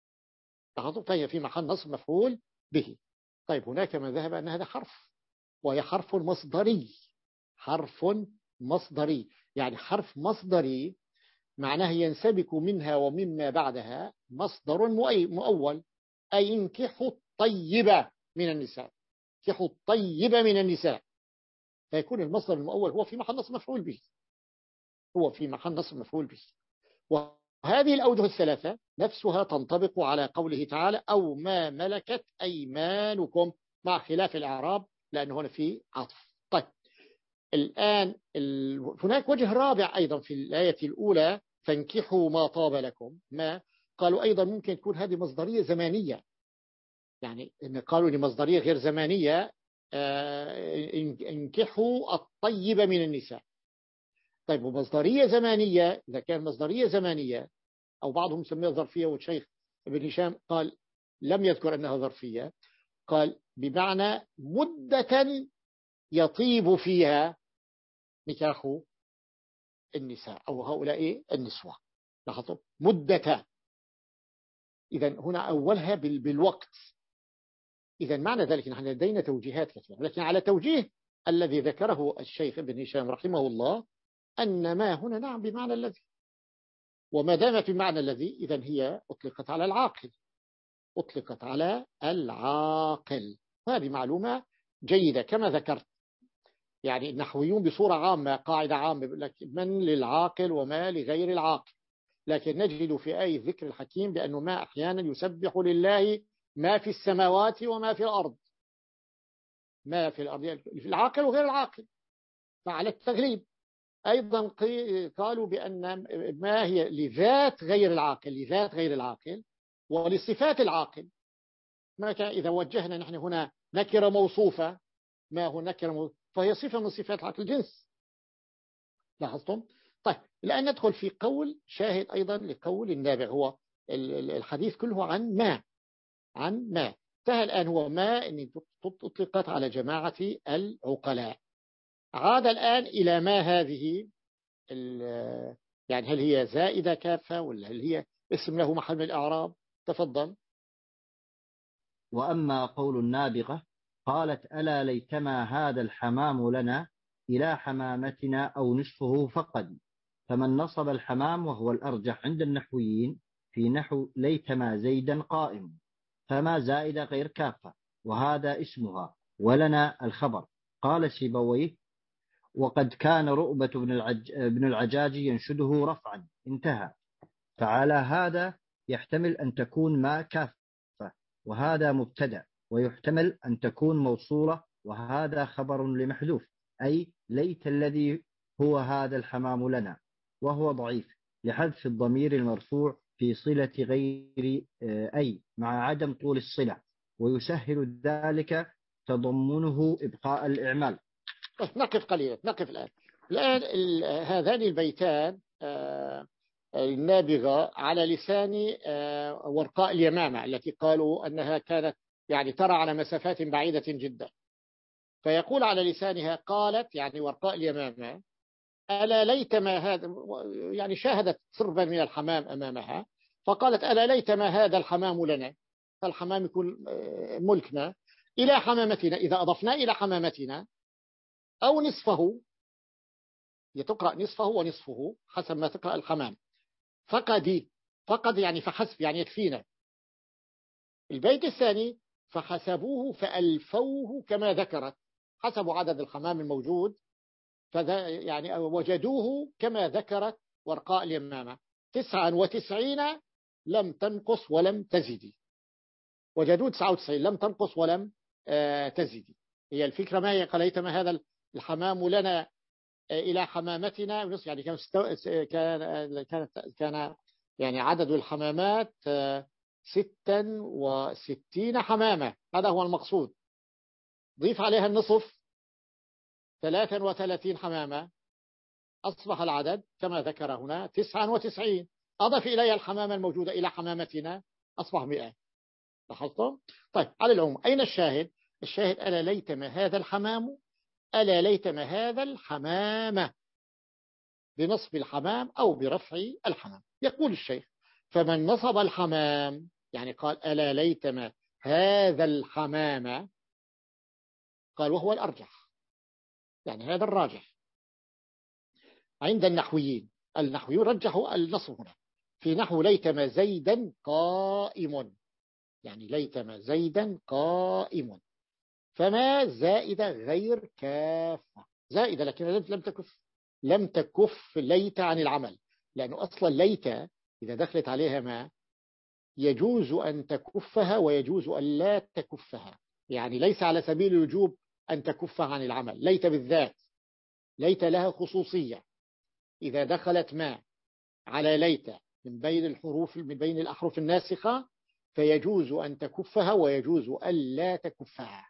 فهي في محل نصب مفعول به. طيب هناك من ذهب أن هذا حرف، وهي حرف مصدري حرف مصدري يعني حرف مصدري معناه ينسبك منها ومما بعدها مصدر مؤول، أي انكحوا الطيبة من النساء انكحوا الطيبة من النساء، فيكون المصدر المؤول هو في محل نصب مفعول به هو في محل نصب مفعول به. وهذه الأوجه الثلاثة نفسها تنطبق على قوله تعالى أو ما ملكت أيمانكم مع خلاف الإعراب لأنه هنا في عطف. طيب الآن ال... هناك وجه رابع أيضا في الآية الأولى فانكحوا ما طاب لكم ما قالوا أيضا ممكن تكون هذه مصدرية زمانية، يعني إن قالوا لمصدرية غير زمانية آه انكحوا الطيب من النساء. طيب ومصدرية زمانية إذا كان مصدرية زمانية أو بعضهم سميها ظرفية والشيخ ابن هشام قال لم يذكر أنها ظرفية، قال بمعنى مدة يطيب فيها نكاح النساء أو هؤلاء النسوة. لاحظوا مدة، إذا هنا أولها بالوقت. إذا معنى ذلك نحن لدينا توجيهات كثيرة، لكن على توجيه الذي ذكره الشيخ ابن هشام رحمه الله أن ما هنا نعم بمعنى الذي، وما دامت بمعنى الذي إذا هي أطلقت على العاقل أطلقت على العاقل. هذه معلومة جيدة كما ذكرت. يعني النحويون بصورة عامة قاعدة عامة يقول لك من للعاقل وما لغير العاقل، لكن نجد في آية ذكر الحكيم بأنه ما أحيانا يسبح لله ما في السماوات وما في الأرض ما في الأرض في العاقل وغير العاقل فعلى التغليب. أيضا قالوا بأن ما هي لذات غير العاقل لذات غير العاقل ولصفات العاقل. ما كان إذا وجهنا نحن هنا نكرة موصوفة ما هو نكرة موصوفة فهي صفة من صفات العاقل الجنس. لاحظتم؟ طيب الآن ندخل في قول شاهد أيضا لقول النابع، هو الحديث كله عن ما عن ما انتهى الآن هو ما أن أطلقت على جماعة العقلاء. عاد الآن إلى ما هذه يعني هل هي زائدة كافة ولا هل هي اسم له محل من الإعراب؟ تفضل. وأما قول النابغة قالت ألا ليتما هذا الحمام لنا إلى حمامتنا أو نصفه فقد، فمن نصب الحمام وهو الأرجح عند النحويين في نحو ليتما زيدا قائم فما زائدة غير كافة وهذا اسمها ولنا الخبر. قال سيبويه وقد كان رؤبة بن, العج... بن العجاج ينشده رفعا انتهى. فعلى هذا يحتمل أن تكون ما كافة وهذا مبتدأ، ويحتمل أن تكون موصولة وهذا خبر لمحذوف أي ليت الذي هو هذا الحمام لنا، وهو ضعيف لحذف الضمير المرفوع في صلة غير أي مع عدم طول الصلة، ويسهل ذلك تضمنه إبقاء الإعمال. نقف قليلا نقف الآن الآن هذان البيتان النابغة على لسان ورقاء اليمامة التي قالوا أنها كانت يعني ترى على مسافات بعيدة جدا، فيقول على لسانها قالت يعني ورقاء اليمامة ألا ليت ما هذا، يعني شاهدت سربا من الحمام أمامها فقالت ألا ليت ما هذا الحمام لنا، فالحمام يكون ملكنا إلى حمامتنا، إذا أضفنا إلى حمامتنا أو نصفه، يتقرأ نصفه ونصفه حسب ما تقرأ الحمام. فقد، فقد يعني فحسب، يعني يكفينا. البيت الثاني فحسبوه فألفوه كما ذكرت، حسبوا عدد الحمام الموجود، فذا يعني وجدوه كما ذكرت ورقاء اليمامة تسعة وتسعين لم تنقص ولم تزدي. وجدوه تسعة وتسعين لم تنقص ولم آه تزدي. هي الفكرة ما هي؟ قال ليتما هذا الحمام لنا إلى حمامتنا، يعني كان كان كان كان يعني عدد الحمامات ستا وستين حمامة، هذا هو المقصود. ضيف عليها النصف ثلاثا وثلاثين حمامة، أصبح العدد كما ذكر هنا تسعة وتسعين. أضف إليها الحمامة الموجودة إلى حمامتنا أصبح مئة. لاحظتم؟ طيب على العموم أين الشاهد؟ الشاهد ألا ليتما هذا الحمام، ألا ليتما هذا الحمام، بنصب الحمام أو برفع الحمام. يقول الشيخ فمن نصب الحمام، يعني قال ألا ليتما هذا الحمام، قال وهو الأرجح، يعني هذا الراجح عند النحويين. النحويون رجحوا النصب هنا في نحو ليتما زيدا قائم، يعني ليتما زيدا قائم، فما زائدة غير كافة، زائدة لكن لم تكف، لم تكف ليت عن العمل، لأنه أصلا ليت إذا دخلت عليها ما يجوز أن تكفها ويجوز أن لا تكفها، يعني ليس على سبيل الوجوب أن تكفها عن العمل. ليت بالذات ليت لها خصوصية، إذا دخلت ما على ليت من بين الحروف، من بين الأحرف الناسخة، فيجوز أن تكفها ويجوز أن لا تكفها.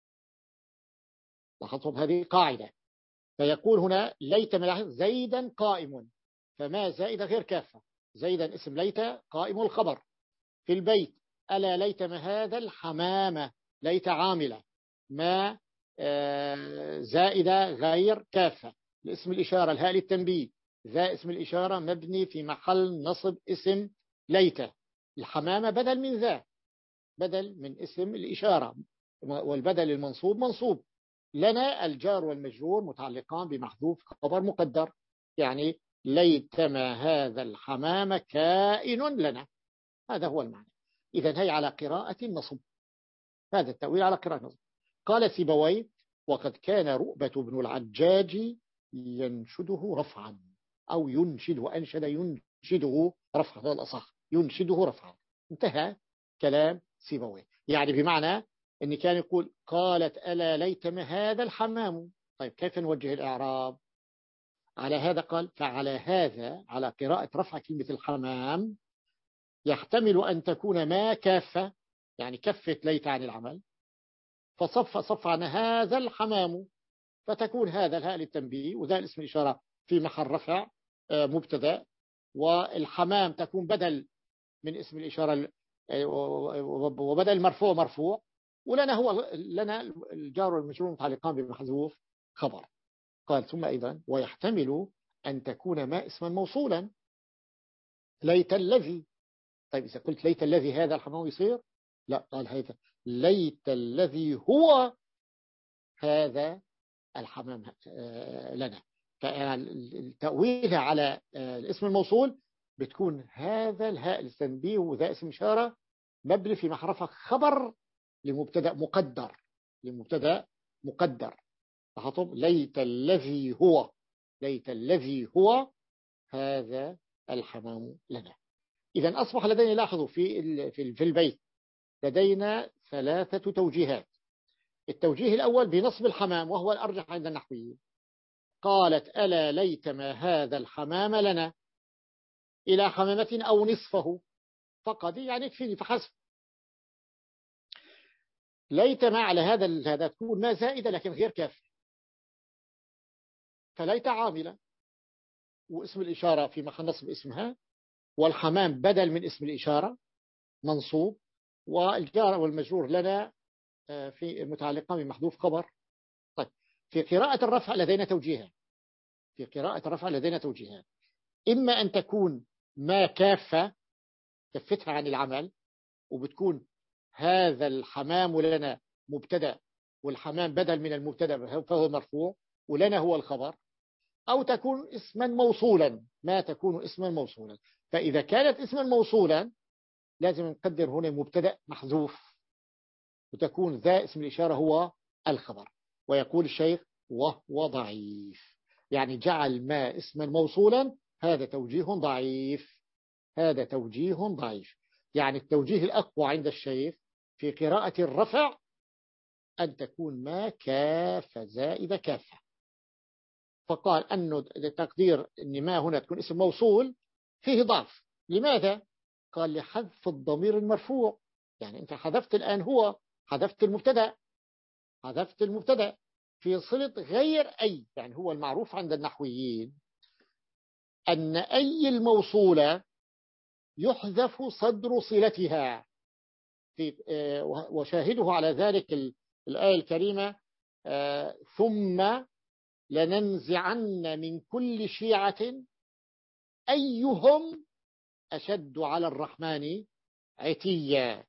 لاحظتم هذه قاعدة. فيقول هنا ليت زيدا قائم، فما زائد غير كافة. زيدا اسم ليت، قائم الخبر. في البيت ألا ليتما هذا الحمامة، ليت عاملة، ما زائدة غير كافة. لاسم الإشارة الهاء للتنبيه، ذا اسم الإشارة مبني في محل نصب اسم ليت. الحمامة بدل من ذا، بدل من اسم الإشارة، والبدل المنصوب منصوب. لنا الجار والمجرور متعلقان بمحذوف خبر مقدر، يعني ليتما هذا الحمام كائن لنا، هذا هو المعنى. إذن هي على قراءة النصب، هذا التأويل على قراءة النصب. قال سيبويه وقد كان رؤبة بن العجاج ينشده رفعا، أو ينشد، وأنشد ينشده رفعا، هذا الأصح، ينشده رفعا. انتهى كلام سيبويه، يعني بمعنى أن كان يقول قالت ألا ليتما هذا الحمام. طيب كيف نوجه الإعراب على هذا؟ قال فعلى هذا، على قراءة رفع كلمة الحمام، يحتمل أن تكون ما كافة، يعني كفت ليت عن العمل، فصف صف عن هذا الحمام، فتكون هذا الهاء للتنبيه وذا الاسم الإشارة في محل رفع مبتدا، والحمام تكون بدل من اسم الإشارة وبدل المرفوع مرفوع، ولنا هو لنا الجار والمجرور متعلقان بمحذوف خبر. قال ثم أيضا ويحتمل أن تكون ما اسما موصولا، ليت الذي. طيب إذا قلت ليت الذي هذا الحمام يصير؟ لا، قال هذا ليت الذي هو هذا الحمام لنا. فالتأويل على الاسم الموصول بتكون هذا الهاء للتنبيه وذا اسم إشارة مبني في محرفة خبر لمبتدأ مقدر، لمبتدأ مقدر. فحطب ليت الذي هو، ليت الذي هو هذا الحمام لنا. إذن أصبح لدينا، لاحظوا في في البيت لدينا ثلاثة توجيهات. التوجيه الأول بنصب الحمام وهو الأرجح عند النحويين. قالت ألا ليتما هذا الحمام لنا إلى حمامة أو نصفه، فقد يعني يكفيني فحسب. ليتما على هذا هذا تكون ما زائدة لكن غير كافية، فليت عاملة واسم الإشارة في محل نصب اسمها، والحمام بدل من اسم الإشارة منصوب، والجار والمجرور لنا في متعلقان بمحذوف خبر. طيب في قراءة الرفع لدينا توجيهان، في قراءة الرفع لدينا توجيهان. إما أن تكون ما كافة كفتها عن العمل، وبتكون هذا الحمام لنا مبتدأ والحمام بدل من المبتدأ فهو مرفوع، ولنا هو الخبر، أو تكون اسما موصولا، ما تكون اسما موصولا. فإذا كانت اسما موصولا لازم نقدر هنا مبتدأ محذوف، وتكون ذا اسم الإشارة هو الخبر. ويقول الشيخ وهو ضعيف، يعني جعل ما اسما موصولا، هذا توجيه ضعيف، هذا توجيه ضعيف. يعني التوجيه الأقوى عند الشيخ في قراءة الرفع أن تكون ما كافة زائدة كافة. فقال أنه تقدير أن ما هنا تكون اسم موصول فيه ضعف. لماذا؟ قال لحذف الضمير المرفوع. يعني أنت حذفت الآن هو، حذفت المبتدأ، حذفت المبتدأ في صلة غير أي. يعني هو المعروف عند النحويين أن أي الموصولة يحذف صدر صلتها. في وشاهده على ذلك الآية الكريمة ثم لننزعن من كل شيعة أيهم أشد على الرحمن عتيا.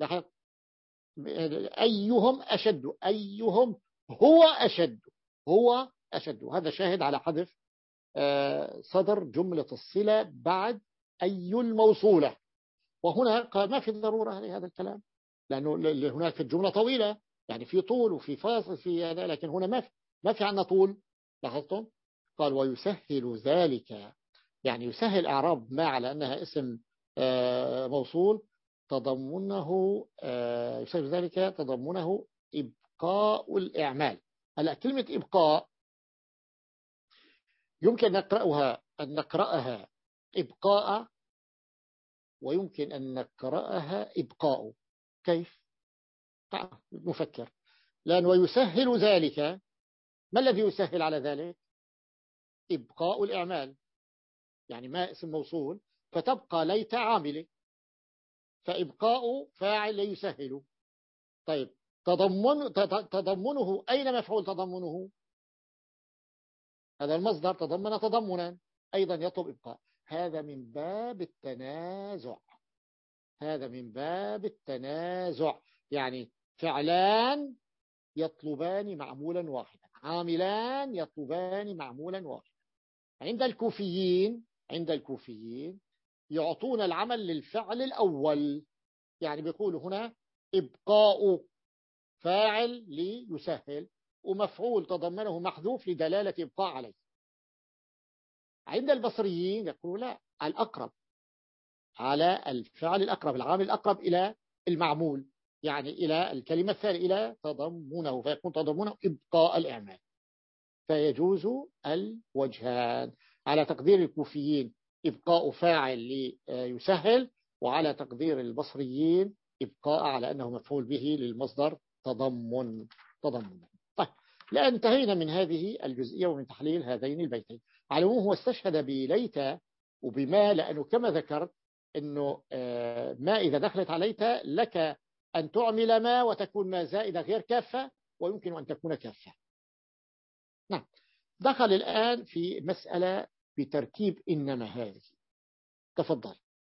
أيهم أشد، أيهم هو أشد، هو أشد. هذا شاهد على حذف صدر جملة الصلة بعد أي الموصولة. وهنا قال ما في ضرورة لهذا الكلام، لأنه هناك الجملة طويلة، يعني في طول وفي فاصل في هذا، لكن هنا ما في ما في عندنا طول. لاحظتم؟ قال ويسهل ذلك، يعني يسهل إعراب ما على أنها اسم موصول تضمنه، يسهل ذلك تضمنه إبقاء الإعمال. هلا كلمة إبقاء يمكن أن نقرأها أن نقرأها إبقاء، ويمكن أن نقرأها إبقاء. كيف؟ نفكر. لأن ويسهل ذلك، ما الذي يسهل على ذلك؟ إبقاء الإعمال. يعني ما اسم موصول فتبقى ليت عامله، فإبقاء فاعل يسهل. طيب تضمن تضمنه، أين مفعول تضمنه؟ هذا المصدر تضمن تضمنا، أيضا يطلب إبقاء. هذا من باب التنازع، هذا من باب التنازع. يعني فعلان يطلبان معمولا واحدا، عاملان يطلبان معمولا واحدا. عند الكوفيين، عند الكوفيين يعطون العمل للفعل الأول. يعني بيقولوا هنا إبقاء فاعل ليسهل، ومفعول تضمنه محذوف لدلالة إبقاء عليه. عند البصريين يقولوا لا، الأقرب على الفعل الأقرب، العامل الأقرب إلى المعمول، يعني إلى الكلمة الثانية، إلى تضمنه، فيكون تضمنه إبقاء الإعمال. فيجوز الوجهان. على تقدير الكوفيين إبقاء فاعل ليسهل، وعلى تقدير البصريين إبقاء على أنه مفعول به للمصدر تضمن تضمن. طيب لأن انتهينا من هذه الجزئية ومن تحليل هذين البيتين. على العموم هو استشهد بليت وبما، لأنه كما ذكرت أنه ما إذا دخلت عليت لك أن تعمل ما وتكون ما زائدة غير كافة، ويمكن أن تكون كافة. نعم. دخل الآن في مسألة بتركيب إنما هذه. تفضل.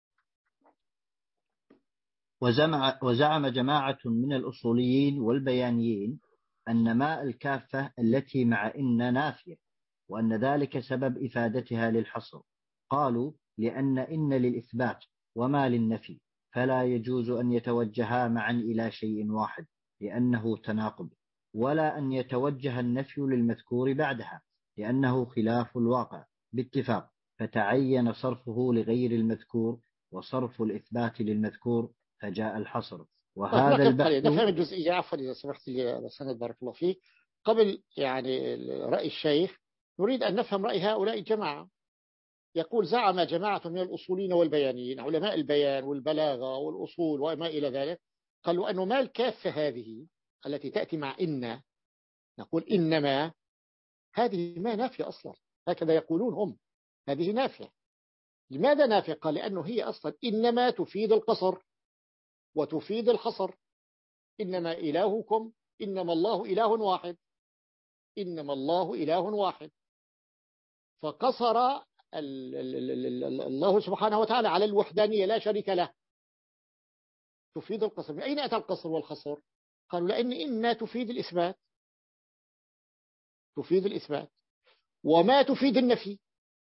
وزمع وزعم جماعة من الأصوليين والبيانيين أن ماء الكافة التي مع إن نافية، وأن ذلك سبب إفادتها للحصر. قالوا لأن إن للإثبات وما للنفي، فلا يجوز أن يتوجها معا إلى شيء واحد لأنه تناقض، ولا أن يتوجه النفي للمذكور بعدها لأنه خلاف الواقع باتفاق، فتعين صرفه لغير المذكور وصرف الإثبات للمذكور، فجاء الحصر. وهذا البحث نفهم الجزئية. عفوا إذا سمحت لي سند، بارك الله فيك. قبل يعني رأي الشيخ نريد أن نفهم رأي هؤلاء الجماعة. يقول زعم جماعة من الأصولين والبيانيين، علماء البيان والبلاغة والأصول وما إلى ذلك، قالوا أنه ما الكافة هذه التي تأتي مع إن، نقول إنما، هذه ما نافية أصلا، هكذا يقولون هم، هذه نافية. لماذا نافية؟ قال لأنه هي أصلا إنما تفيد القصر وتفيد الحصر. إنما إلهكم، إنما الله إله واحد، إنما الله إله واحد. فقصر الله سبحانه وتعالى على الوحدانية، لا شريك له، تفيد القصر. من أين أتى القصر والحصر؟ قالوا لأن إن تفيد الإثبات، تفيد الإثبات وما تفيد النفي.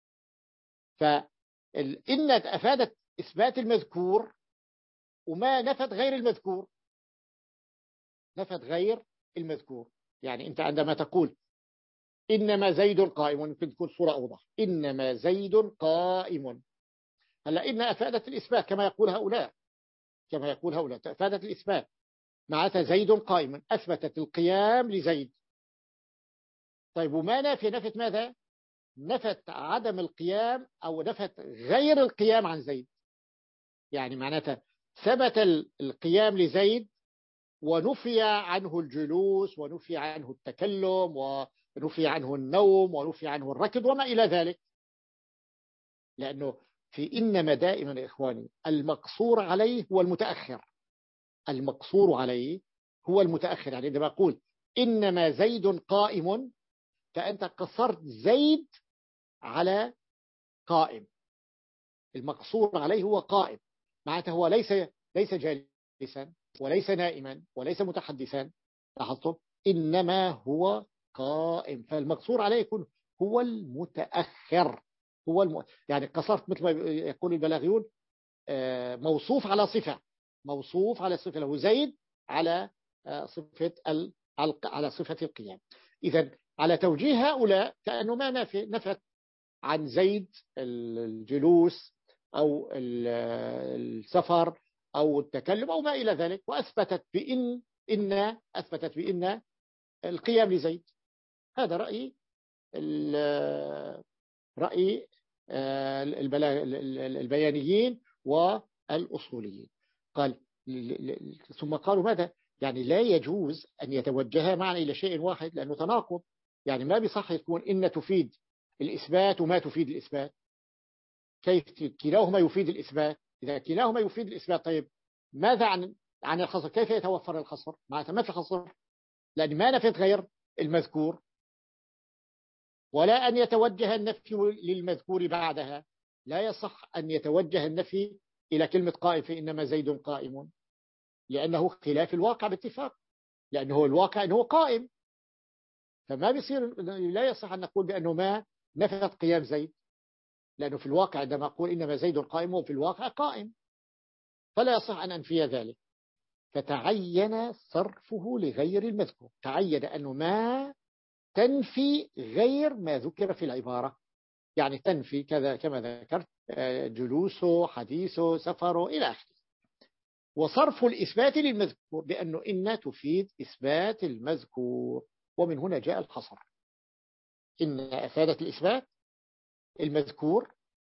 فإن أفادت إثبات المذكور وما نفت غير المذكور، نفت غير المذكور. يعني أنت عندما تقول إنما زيد قائم، يمكن تكون صورة أوضح، إنما زيد قائم، هلا إن أفادت الإثبات كما يقول هؤلاء، كما يقول هؤلاء أفادت الإثبات، معناتها زيد قائم، أثبتت القيام لزيد. طيب وما نفي، نفت ماذا؟ نفت عدم القيام أو نفت غير القيام عن زيد. يعني معناتها ثبت القيام لزيد ونفي عنه الجلوس ونفي عنه التكلم ونفي عنه النوم ونفي عنه الركض وما إلى ذلك. لأنه في إنما دائما يا إخواني المقصور عليه هو المتأخر، المقصور عليه هو المتأخر. يعني عندما أقول إنما زيد قائم فأنت قصرت زيد على قائم، المقصور عليه هو قائم، معناته هو ليس ليس جالسا وليس نائما وليس متحدثا، لاحظتم؟ إنما هو قائم، فالمقصور عليه يكون هو المتأخر، هو الم... يعني قصرت مثل ما يقول البلاغيون موصوف على صفة، موصوف على صفة له زيد على صفة ال... على صفة القيام. إذن على توجيه هؤلاء كأنه ما نفي نفت عن زيد الجلوس أو السفر أو التكلم أو ما إلى ذلك، وأثبتت بإن إن أثبتت بإن القيام لزيد. هذا رأي رأي البيانيين والأصوليين. قال ثم قالوا ماذا؟ يعني لا يجوز أن يتوجه معنا إلى شيء واحد لأنه تناقض. يعني ما بصح يكون إن تفيد الإثبات وما تفيد الإثبات، كيف كلاهما يفيد الإثبات؟ إذا كلاهما يفيد الإثبات طيب ماذا عن عن الخصر؟ كيف يتوفر الخصر؟ معناتها ما في خصر، لأن ما نفت غير المذكور، ولا أن يتوجه النفي للمذكور بعدها. لا يصح أن يتوجه النفي إلى كلمة قائم في إنما زيد قائم، لأنه خلاف الواقع باتفاق، لأنه الواقع أنه قائم، فما بيصير، لا يصح أن نقول بأنه ما نفت قيام زيد، لأنه في الواقع عندما أقول إنما زيد قائم وفي الواقع قائم، فلا يصح أن أنفي ذلك. فتعين صرفه لغير المذكور، تعين أنه ما تنفي غير ما ذكر في العبارة، يعني تنفي كذا كما ذكرت جلوسه حديثه سفره إلى آخره. وصرف الإثبات للمذكور بأنه إن تفيد إثبات المذكور، ومن هنا جاء الحصر، إن أفادت الإثبات المذكور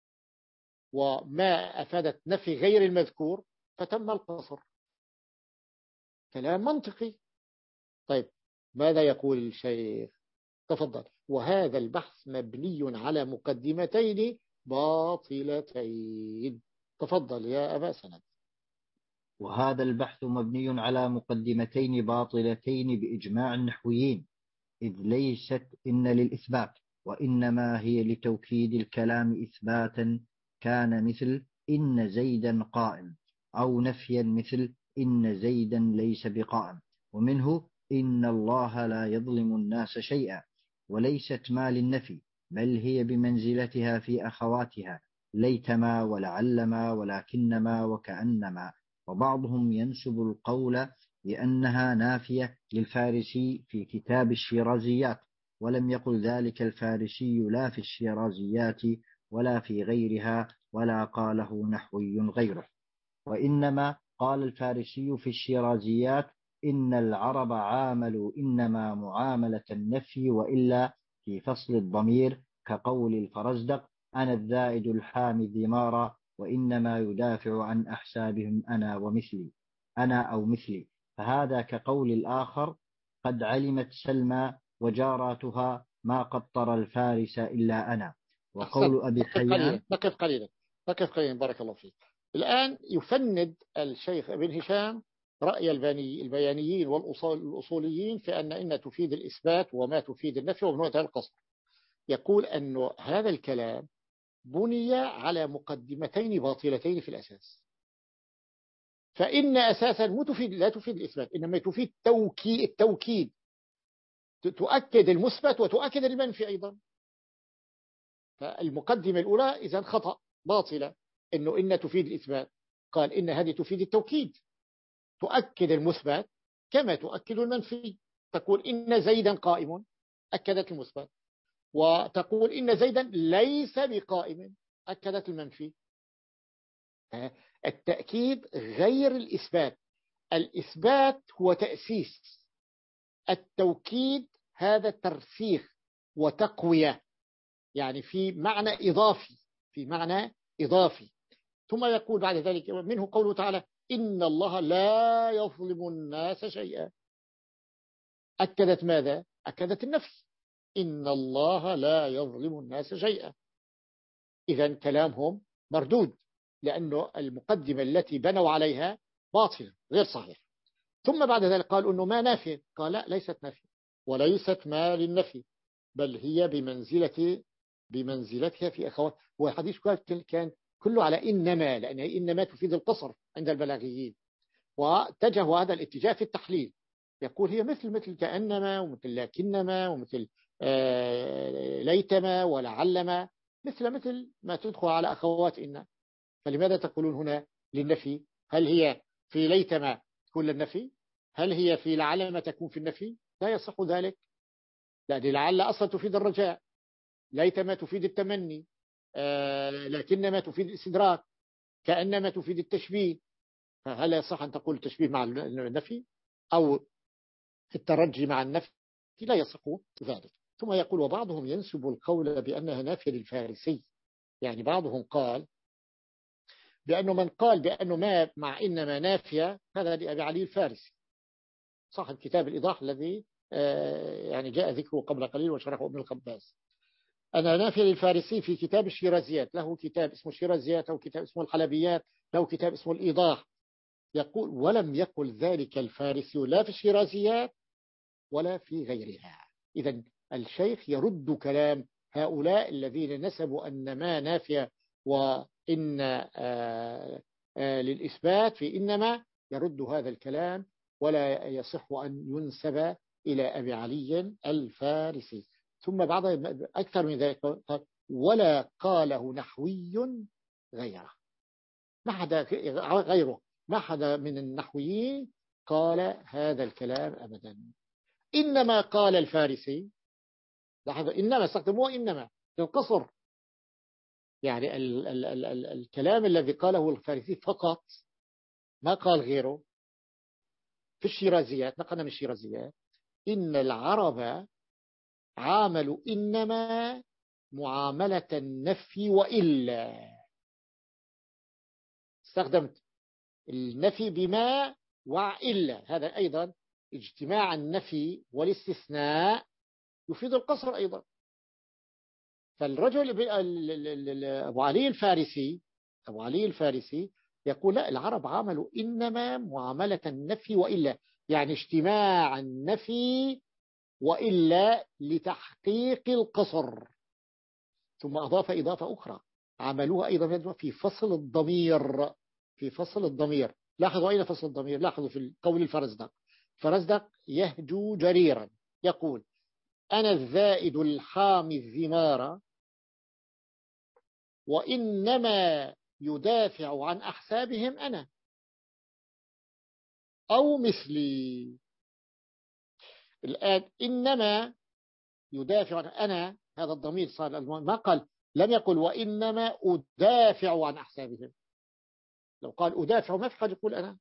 وما أفادت نفي غير المذكور فتم القصر. كلام منطقي. طيب ماذا يقول الشيخ؟ تفضل. وهذا البحث مبني على مقدمتين باطلتين. تفضل يا أبا سند. وهذا البحث مبني على مقدمتين باطلتين بإجماع النحويين، إذ ليست إن للإثبات، وإنما هي لتوكيد الكلام إثباتا كان مثل إن زيدا قائم، أو نفيا مثل إن زيدا ليس بقائم. ومنه إن الله لا يظلم الناس شيئا، وليست ما للنفي، بل هي بمنزلتها في أخواتها ليتما ولعلما ولكنما وكأنما. وبعضهم ينسب القول بأنها نافية للفارسي في كتاب الشيرازيات، ولم يقل ذلك الفارسي لا في الشيرازيات ولا في غيرها، ولا قاله نحوي غيره. وإنما قال الفارسي في الشيرازيات إن العرب عاملوا إنما معاملة النفي، وإلا في فصل الضمير كقول الفرزدق أنا الزائد الحامي ذمارا، وإنما يدافع عن أحسابهم أنا ومثلي، أنا أو مثلي. فهذا كقول الآخر قد علمت سلمى وجاراتها ما قطر الفارس إلا أنا. وقول أبي حيان. نقف قليلا نقف قليلا بارك الله فيك. الآن يفند الشيخ ابن هشام رأي البيانيين والأصوليين في أن إن تفيد الإثبات وما تفيد النفي ومن القصر. يقول أن هذا الكلام بني على مقدمتين باطلتين في الأساس. فإن أساسا لا تفيد الإثبات، إنما تفيد التوكيد. التوكيد تؤكد المثبت وتؤكد المنفي أيضا. فالمقدمة الأولى إذن خطأ باطلة، إنه إن تفيد الإثبات. قال إن هذه تفيد التوكيد، تؤكد المثبت كما تؤكد المنفي. تقول إن زيدا قائم، أكدت المثبت، وتقول إن زيدا ليس بقائم، أكدت المنفي. التأكيد غير الإثبات. الإثبات هو تأسيس، التوكيد هذا ترسيخ وتقوية، يعني في معنى إضافي، في معنى إضافي. ثم يقول بعد ذلك منه قوله تعالى إن الله لا يظلم الناس شيئا. أكدت ماذا؟ أكدت النفي، إن الله لا يظلم الناس شيئا. إذن كلامهم مردود، لأنه المقدمة التي بنوا عليها باطلة غير صحيح. ثم بعد ذلك قال أنه ما نافي، قال لا، ليست نافي وليست ما للنفي، بل هي بمنزلة بمنزلتها في أخوات. والحديث كان كله على إنما، لأن إنما تفيد القصر عند البلاغيين، واتجهوا هذا الاتجاه في التحليل. يقول هي مثل مثل كأنما ومثل لكنما ومثل آه ليتما ولعلما، مثل مثل ما تدخل على أخوات إن. فلماذا تقولون هنا للنفي؟ هل هي في ليتما تكون للنفي؟ هل هي في لعلما تكون في النفي؟ لا يصح ذلك، لا، دي لعل أصلا تفيد الرجاء، ليتما تفيد التمني، آه لكنما تفيد الاستدراك، كأنما تفيد التشبيه. فهل يصح أن تقول التشبيه مع النفي أو الترجي مع النفي؟ لا يصح ذلك. ثم يقول وبعضهم ينسب القول بأنها نافية للفارسي. يعني بعضهم قال بأنه من قال بأنه ما مع إنما نافية هذا لأبي علي الفارسي صاحب كتاب الإيضاح الذي يعني جاء ذكره قبل قليل وشرحه ابن الخباز. أنا نافية للفارسي في كتاب الشيرازيات، له كتاب اسمه الشيرازيات أو كتاب اسمه الحلبيات، له كتاب اسمه الإيضاح. يقول ولم يقل ذلك الفارسي لا في الشيرازيات ولا في غيرها. إذن الشيخ يرد كلام هؤلاء الذين نسبوا أن ما نافية وإن آآ آآ للإثبات في إنما، يرد هذا الكلام ولا يصح أن ينسب إلى أبي علي الفارسي. ثم بعض أكثر من ذلك ولا قاله نحوي غيره، ما حدا غيره، ما حدا من النحويين قال هذا الكلام أبدا. إنما قال الفارسي، لاحظوا إنما استخدموه إنما للقصر، يعني ال ال ال ال الكلام الذي قاله الفارسي فقط، ما قال غيره. في الشيرازيات، نقلنا من الشيرازيات إن العرب عاملوا إنما معاملة النفي وإلا. استخدمت النفي بما وإلا، هذا أيضا اجتماع النفي والاستثناء يفيد القصر أيضا. فالرجل أبو علي الفارسي أبو علي الفارسي يقول لا، العرب عملوا إنما معاملة النفي وإلا، يعني اجتماع النفي وإلا لتحقيق القصر. ثم أضاف إضافة أخرى عملوها أيضا في فصل الضمير، في فصل الضمير. لاحظوا أين فصل الضمير؟ لاحظوا في قول الفرزدق. فرزدق يهجو جريرا يقول أنا الزائد الحامي الزمار وإنما يدافع عن أحسابهم أنا أو مثلي. الآن إنما يدافع عن أنا، هذا الضمير صار ما قال، لم يقل وإنما أدافع عن أحسابهم. لو قال أدافع ما في حاجة يقول أنا،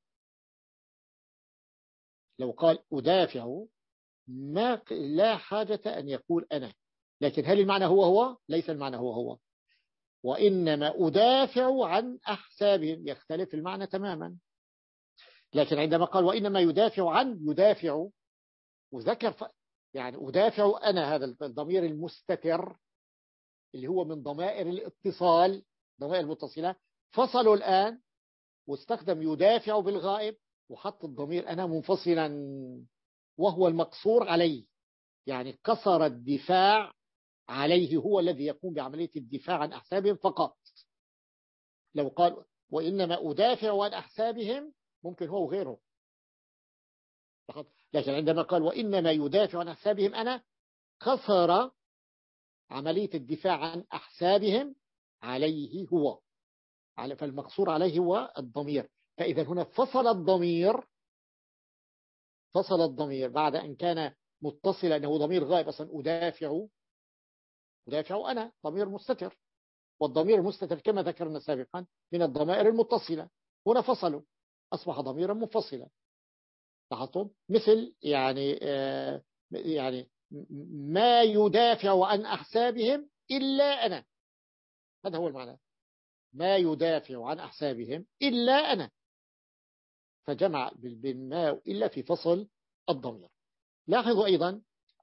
لو قال أدافع ما لا حاجة أن يقول أنا. لكن هل المعنى هو هو؟ ليس المعنى هو هو. وإنما أدافع عن أحسابهم يختلف المعنى تماما. لكن عندما قال وإنما يدافع عن، يدافع وذكر ف... يعني أدافع أنا، هذا الضمير المستتر اللي هو من ضمائر الاتصال، ضمائر المتصلة، فصلوا الآن واستخدم يدافع بالغائب وحط الضمير أنا منفصلا وهو المقصور عليه، يعني قصر الدفاع عليه، هو الذي يقوم بعملية الدفاع عن أحسابهم فقط. لو قال وإنما أدافع عن أحسابهم ممكن هو وغيره، لكن عندما قال وإنما يدافع عن أحسابهم أنا قصر عملية الدفاع عن أحسابهم عليه هو، فالمقصور عليه هو الضمير. فإذا هنا فصل الضمير فصل الضمير بعد أن كان متصلا أنه ضمير غائب أصلا أدافع أدافع أنا ضمير مستتر، والضمير المستتر كما ذكرنا سابقا من الضمائر المتصلة، هنا فصلوا أصبح ضميرا منفصلا. لاحظتم؟ مثل يعني آه يعني ما يدافع عن أحسابهم إلا أنا، هذا هو المعنى، ما يدافع عن أحسابهم إلا أنا، فجمع بين ما إلا في فصل الضمير. لاحظوا أيضا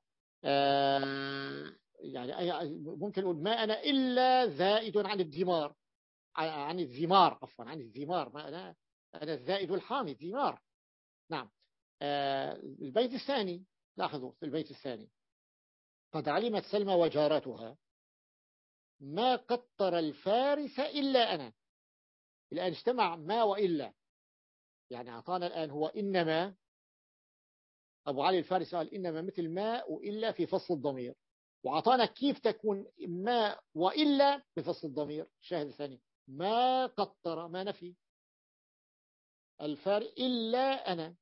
آه يعني ممكن نقول ما أنا إلا زائد عن الدمار، عن الزمار عفوا عن الزمار، ما أنا أنا الزائد الحامي الزمار. نعم. آه البيت الثاني، لاحظوا في البيت الثاني قد علمت سلمى وجارتها ما قطر الفارس إلا أنا. الآن اجتمع ما وإلا، يعني أعطانا الآن هو إنما، أبو علي الفارس قال إنما مثل ما وإلا في فصل الضمير، وأعطانا كيف تكون ما وإلا في فصل الضمير. الشاهد الثاني ما قطر، ما نفي الفارس إلا أنا،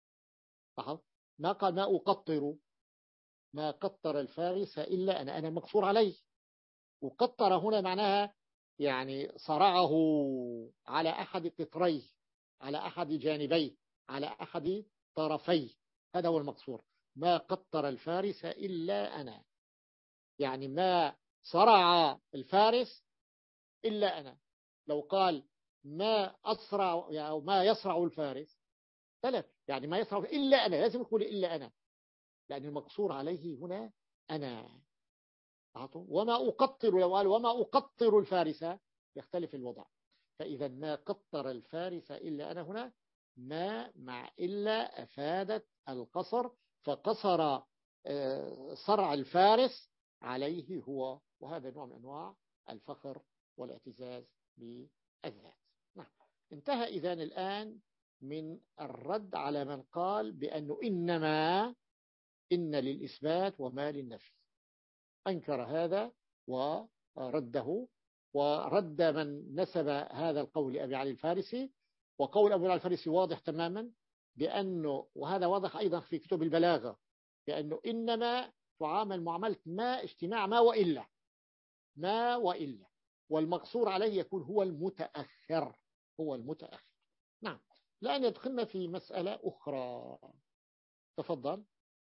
ما قال ما أقطر، ما قطر الفارس إلا أنا، أنا مقصور عليه. وقطر هنا معناها يعني صرعه على أحد قطريه، على أحد جانبيه، على أحد طرفيه، هذا هو المقصور. ما قطر الفارس إلا أنا، يعني ما صرع الفارس إلا أنا. لو قال ما أسرع أو ما يصرع الفارس ثلاث، يعني ما يصرع إلا أنا، لازم يقول إلا أنا، لأن المقصور عليه هنا أنا. وما أقطر، لو قال وما أقطر الفارس يختلف الوضع. فإذا ما قطر الفارس إلا أنا هنا ما مع إلا أفادت القصر، فقصر صرع الفارس عليه هو، وهذا نوع من أنواع الفخر والاعتزاز بالذات. نعم. انتهى إذن الآن من الرد على من قال بأنه إنما إن للإثبات وما للنفي، أنكر هذا ورده، ورد من نسب هذا القول لأبي علي الفارسي. وقول أبي علي الفارسي واضح تماما بأنه، وهذا واضح أيضا في كتب البلاغة، بأنه إنما تعامل معاملة ما اجتماع ما وإلا، ما وإلا، والمقصور عليه يكون هو المتأخر، هو المتأخر. نعم. الآن يدخلنا في مسألة أخرى، تفضل.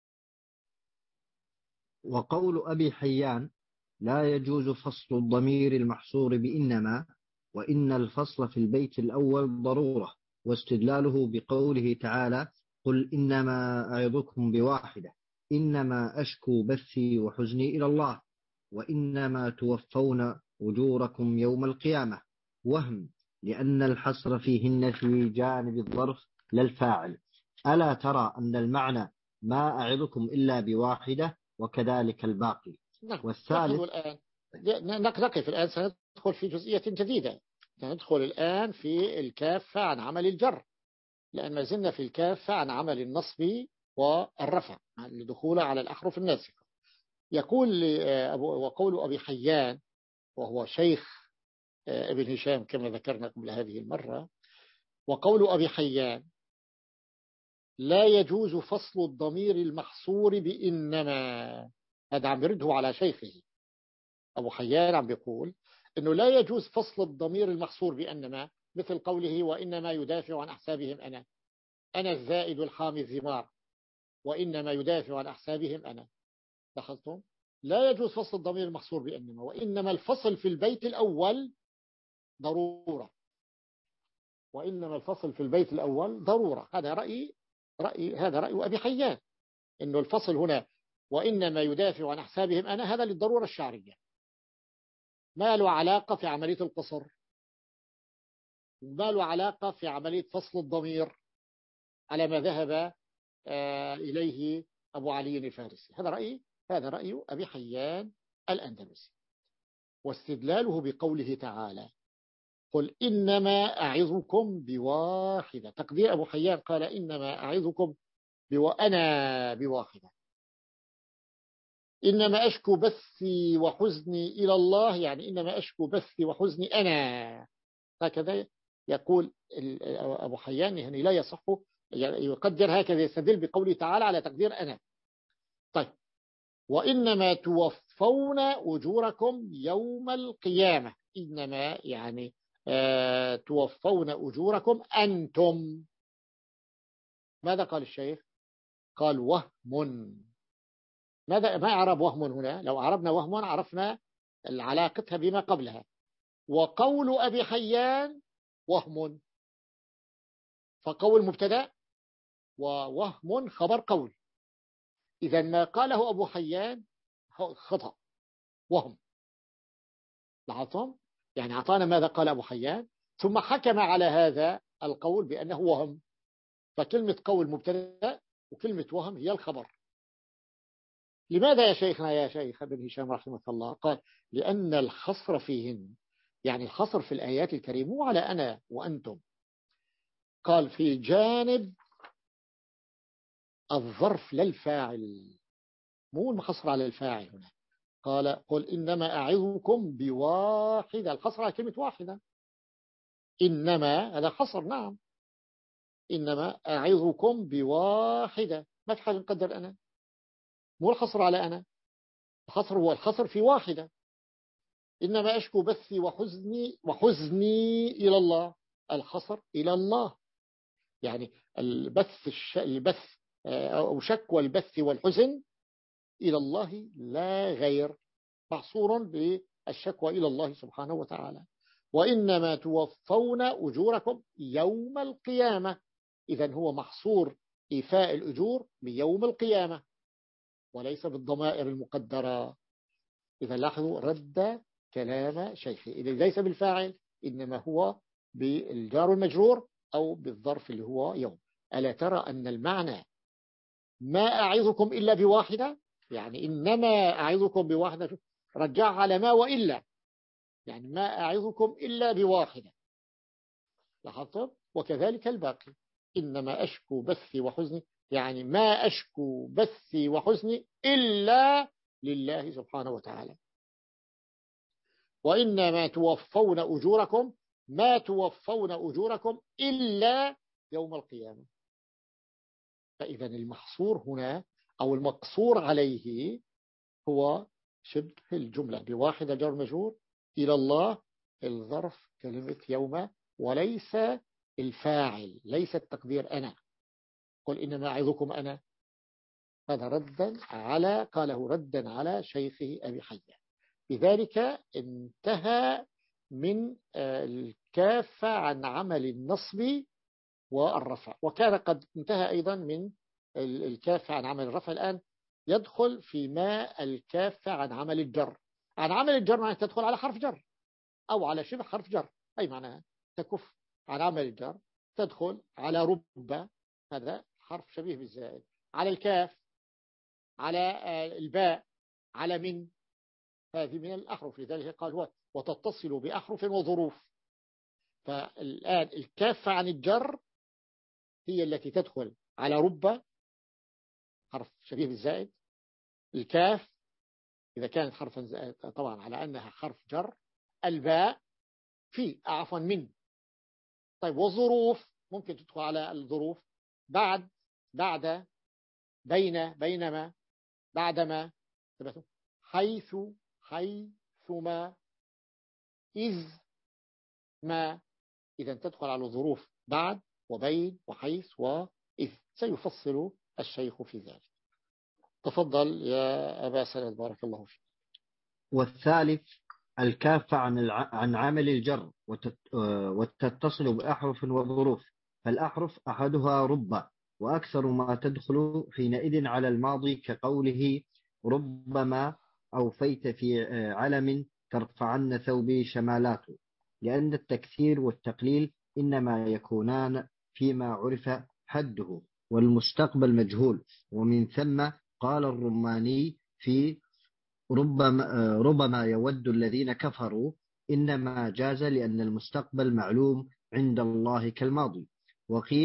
وقول أبي حيان لا يجوز فصل الضمير المحصور بإنما، وإن الفصل في البيت الأول ضرورة، واستدلاله بقوله تعالى قل إنما أعظكم بواحدة إنما أشكو بثي وحزني إلى الله وإنما توفون أجوركم يوم القيامة، وهم لأن الحصر فيهن في جانب الظرف لا الفاعل. ألا ترى أن المعنى ما أعظكم إلا بواحدة وكذلك الباقي. نعم. والثالث الآن نقف الآن، سندخل في جزئية جديدة، سندخل الآن في الكافة عن عمل الجر، لأن ما زلنا في الكافة عن عمل النصب والرفع لدخول على الأحرف الناسخة. يقول وقول أبي حيان وهو شيخ ابن هشام كما ذكرنا قبل هذه المرة، وقول أبي حيان لا يجوز فصل الضمير المحصور بإنما، هذا عم يرده على شيخه أبو حيان، عم بيقول إنه لا يجوز فصل الضمير المحصور بإنما، مثل قوله وإنما يدافع عن أحسابهم أنا، أنا الزائد الحامي الزمار، وإنما يدافع عن أحسابهم أنا. لاحظتم؟ لا يجوز فصل الضمير المحصور بإنما، وإنما الفصل في البيت الأول ضرورة، وإنما الفصل في البيت الأول ضرورة. هذا رأي رأي هذا رأي أبي حيان، إنه الفصل هنا وإنما يدافع عن أحسابهم أنا، هذا للضرورة الشعرية، ما له علاقة في عملية القصر، ما له علاقة في عملية فصل الضمير على ما ذهب إليه أبو علي الفارسي. هذا رأي هذا رأي أبي حيان الأندلسي. واستدلاله بقوله تعالى قل إنما أعظكم بواحدة، تقدير أبو حيان قال إنما أعظكم وأنا بواحدة. إنما أشكو بثي وحزني إلى الله، يعني إنما أشكو بثي وحزني أنا، هكذا يقول أبو حيان. يعني لا يصح يقدر هكذا، يستدل بقوله تعالى على تقدير أنا. طيب، وإنما توفون أجوركم يوم القيامة. إنما يعني آه توفون أجوركم أنتم. ماذا قال الشيخ؟ قال وهم. ماذا ما أعرب وهم هنا؟ لو أعربنا وهم عرفنا علاقتها بما قبلها. وقول أبي حيان وهم، فقول مبتدأ ووهم خبر قول. إذا ما قاله أبو حيان خطأ، وهم. لاحظتم؟ يعني أعطانا ماذا قال أبو حيان ثم حكم على هذا القول بأنه وهم. فكلمة قول مبتدأ وكلمة وهم هي الخبر. لماذا يا شيخنا يا شيخ ابن هشام رحمه الله؟ قال لأن الحصر فيهن، يعني الحصر في الآيات الكريمة مو على أنا وأنتم. قال في جانب الظرف للفاعل، مو المحصر على الفاعل هنا. قال قل إنما أعظكم بواحدة، الحصر على كلمة واحدة. إنما هذا حصر، نعم. إنما أعظكم بواحدة، ما في حاجة نقدر أنا، مو الحصر على أنا، الحصر هو الحصر في واحدة. إنما أشكو بثي وحزني وحزني إلى الله، الحصر إلى الله. يعني البث الش... البث أو شكوى البث والحزن إلى الله لا غير، محصور بالشكوى إلى الله سبحانه وتعالى. وإنما توفون أجوركم يوم القيامة. إذن هو محصور إيفاء الأجور بيوم القيامة وليس بالضمائر المقدرة. إذا لاحظوا رد كلام شيخي، إذا ليس بالفاعل إنما هو بالجار المجرور أو بالظرف اللي هو يوم. ألا ترى أن المعنى ما أعظكم إلا بواحدة، يعني إنما أعظكم بواحدة رجع على ما وإلا، يعني ما أعظكم إلا بواحدة. لاحظتم؟ وكذلك الباقي إنما أشكو بثي وحزني، يعني ما أشكو بثي وحزني إلا لله سبحانه وتعالى. وإنما توفون أجوركم، ما توفون أجوركم إلا يوم القيامة. فإذا المحصور هنا أو المقصور عليه هو شبه الجملة بواحدة جر مجرور إلى الله، الظرف كلمة يوم وليس الفاعل، ليس التقدير أنا. قل إنما أعظكم أنا، هذا ردا على قاله ردا على شيخه أبي حيان. بذلك انتهى من الكافة عن عمل النصب والرفع، وكان قد انتهى أيضا من الكافة عن عمل الرفع. الآن يدخل في ما الكافة عن عمل الجر. عن عمل الجر معنى تدخل على حرف جر أو على شبه حرف جر، أي معناها تكف عن عمل الجر، تدخل على رب، هذا حرف شبيه بالزائد، على الكاف، على الباء، على من، هذه من الأحرف. لذلك قال هو وتتصل بأحرف وظروف. فالآن الكافة عن الجر هي التي تدخل على رب حرف شبيه بالزائد، الكاف إذا كانت حرفا زائد طبعا على أنها حرف جر، الباء في عفوا من. طيب والظروف ممكن تدخل على الظروف بعد، بعد، بين، بينما، بعدما، حيث، حيثما، إذ ما. إذا تدخل على الظروف بعد وبين وحيث وإذ، سيفصل الشيخ في ذلك. تفضل يا أبا سند بارك الله فيك. والثالث الكافة عن الع... عن عامل الجر وتت... وتتصل بأحرف وظروف. فالأحرف أحدها رب، وأكثر ما تدخل حينئذ على الماضي كقوله ربما أوفيت في علم ترفعن ثوبي شمالات، لأن التكثير والتقليل إنما يكونان فيما عرف حده والمستقبل مجهول. ومن ثم قال الرماني في ربما, ربما يود الذين كفروا إنما جاز لأن المستقبل معلوم عند الله كالماضي. وقيل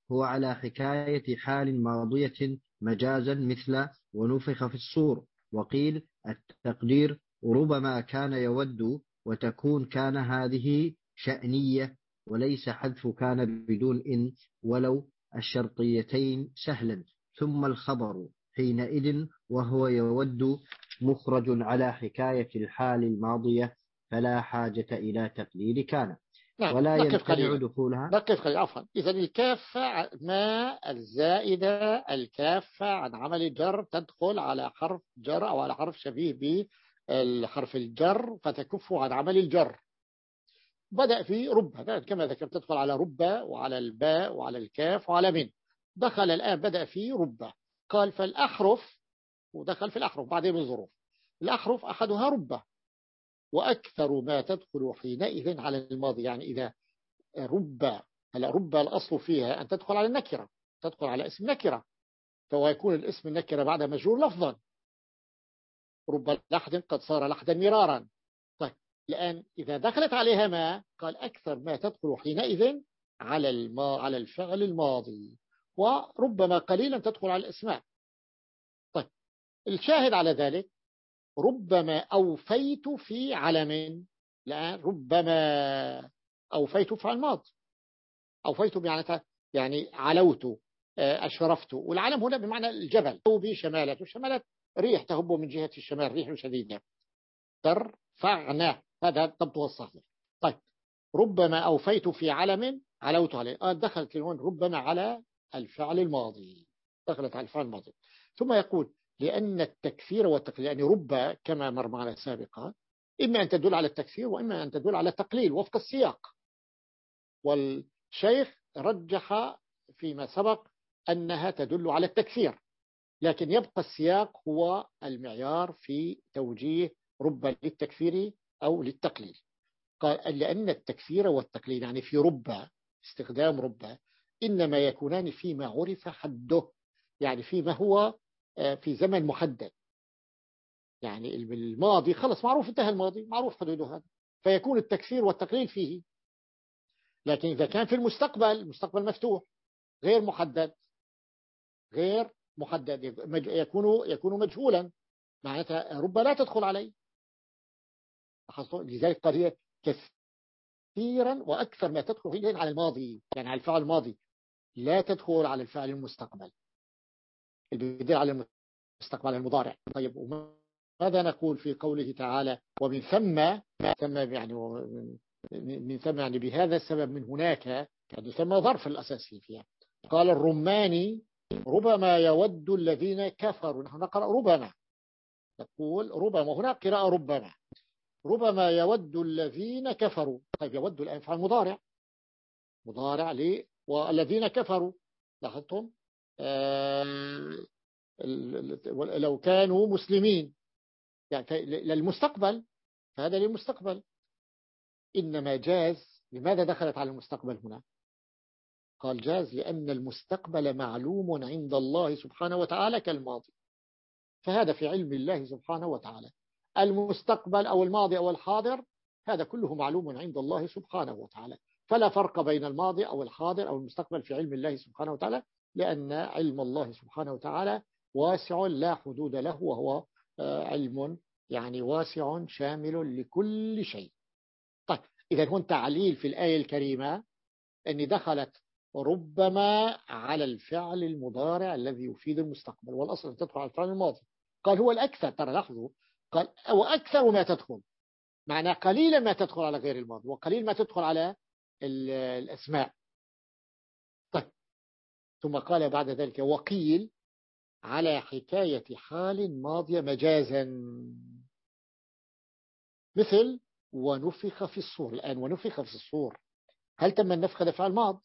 هو على حكاية حال ماضية مجازا مثل ونفخ في الصور. وقيل التقدير ربما كان يود، وتكون كان هذه شأنية، وليس حذف كان بدون إن ولو الشرطيتين سهلا. ثم الخبر حينئذ وهو يود مخرج على حكاية الحال الماضية، فلا حاجة إلى تقليل كان، نعم. ولا نقف يمتنع قليلا دخولها. نقف قليلا عفوا. إذا الكافة ما الزائدة، الكافة عن عمل الجر تدخل على حرف جر أو على حرف شبيه بالحرف الجر فتكف عن عمل الجر. بدأ في رب كما ذكرت، تدخل على رب وعلى الباء وعلى الكاف وعلى من. دخل الآن بدأ في رب. قال فالأحرف، ودخل في الأحرف بعدين بالظروف. الأحرف أحدها رب، وأكثر ما تدخل حينئذ على الماضي. يعني إذا رب، هلا رب الأصل فيها أن تدخل على النكرة، تدخل على اسم نكرة، فهو يكون الاسم النكرة بعد مجرور لفظا. رب لحد قد صار لحدا مرارا. طيب الآن إذا دخلت عليها ما، قال أكثر ما تدخل حينئذ على الما على الفعل الماضي، وربما قليلا تدخل على الأسماء. طيب الشاهد على ذلك ربما أوفيت في علم. الآن ربما أوفيت في الماضي، أوفيت بمعنى يعني علوت، أشرفت. والعلم هنا بمعنى الجبل، أو بشمالة، والشمالة ريح تهب من جهة الشمال، ريح شديدة ترفعنا، هذا الضبط الصحيح. طيب ربما أوفيت في علم علوت عليه. آه دخلت هون ربما على الفعل الماضي، دخلت على الفعل الماضي. ثم يقول لأن التكثير والتقليل، يعني رب كما مر معنا سابقا إما أن تدل على التكثير وإما أن تدل على التقليل وفق السياق. والشيخ رجح فيما سبق أنها تدل على التكثير، لكن يبقى السياق هو المعيار في توجيه رب للتكثير أو للتقليل. قال لأن التكثير والتقليل يعني في رب، استخدام رب إنما يكونان فيما عرف حده، يعني فيما هو في زمن محدد. يعني الماضي خلص معروف، انتهى الماضي معروف حدوده هذا، فيكون التكثير والتقليل فيه. لكن إذا كان في المستقبل، المستقبل مفتوح غير محدد، غير محدد يكون يكون مجهولا، معناتها رب لا تدخل عليه. لذلك قال هي كثيرا وأكثر ما تدخل فيه على الماضي، يعني على الفعل الماضي، لا تدخل على الفعل المستقبل، البداية على المستقبل المضارع. طيب وماذا نقول في قوله تعالى ومن ثم، ثم يعني من ثم يعني بهذا السبب، من هناك، يعني ثم ظرف الأساسي فيها. قال الرماني ربما يود الذين كفروا، نحن نقرأ ربما، نقول ربما، هنا قراءة ربما، ربما يود الذين كفروا. طيب يود الآن فعل مضارع، مضارع ليه والذين كفروا، لاحظتم آه لو كانوا مسلمين، يعني للمستقبل، فهذا للمستقبل. إنما جاز، لماذا دخلت على المستقبل هنا؟ قال جاز لأن المستقبل معلوم عند الله سبحانه وتعالى كالماضي، فهذا في علم الله سبحانه وتعالى. المستقبل أو الماضي أو الحاضر هذا كله معلوم عند الله سبحانه وتعالى، فلا فرق بين الماضي أو الحاضر أو المستقبل في علم الله سبحانه وتعالى، لأن علم الله سبحانه وتعالى واسع لا حدود له، وهو علم يعني واسع شامل لكل شيء. طيب إذا هون تعليل في الآية الكريمة أن دخلت ربما على الفعل المضارع الذي يفيد المستقبل، والأصل أن تدخل على الفعل الماضي. قال هو الأكثر، ترى لاحظوا، قال وأكثر ما تدخل، معنى قليلا ما تدخل على غير الماضي وقليل ما تدخل على الأسماء. طيب ثم قال بعد ذلك وقيل على حكاية حال ماضية مجازا، مثل ونفخ في الصور. الآن ونفخ في الصور، هل تم النفخ هذا فعل ماض،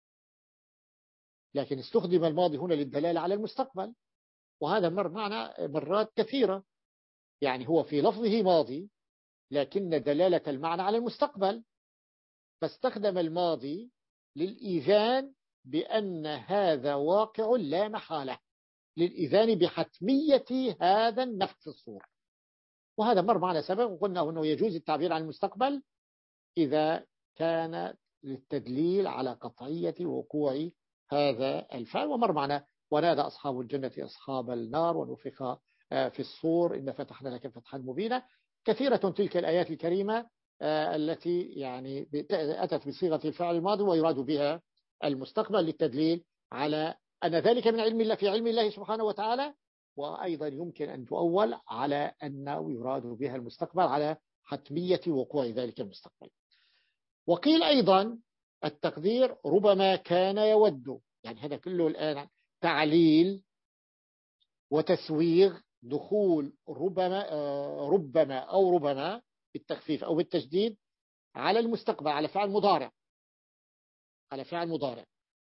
لكن استخدم الماضي هنا للدلالة على المستقبل، وهذا مر معنا مرات كثيرة. يعني هو في لفظه ماضي لكن دلالة المعنى على المستقبل، فاستخدم الماضي للإيذان بأن هذا واقع لا محالة، للإيذان بحتمية هذا النفخ في الصور. وهذا مر معنا سبق وقلنا أنه يجوز التعبير عن المستقبل إذا كان للتدليل على قطعية وقوع هذا الفعل. ومر معنا ونادى أصحاب الجنة أصحاب النار ونفخ في الصور إن فتحنا لك فتحا مبينا. كثيرة تلك الآيات الكريمة التي يعني أتت بصيغة الفعل الماضي ويراد بها المستقبل للتدليل على أن ذلك من علم الله في علم الله سبحانه وتعالى، وأيضا يمكن أن تؤول على أنه يراد بها المستقبل على حتمية وقوع ذلك المستقبل. وقيل أيضا التقدير ربما كان يود، يعني هذا كله الآن تعليل وتسويغ دخول ربما ربما أو ربما بالتخفيف أو بالتشديد على المستقبل على فعل مضارع على فعل مضارع.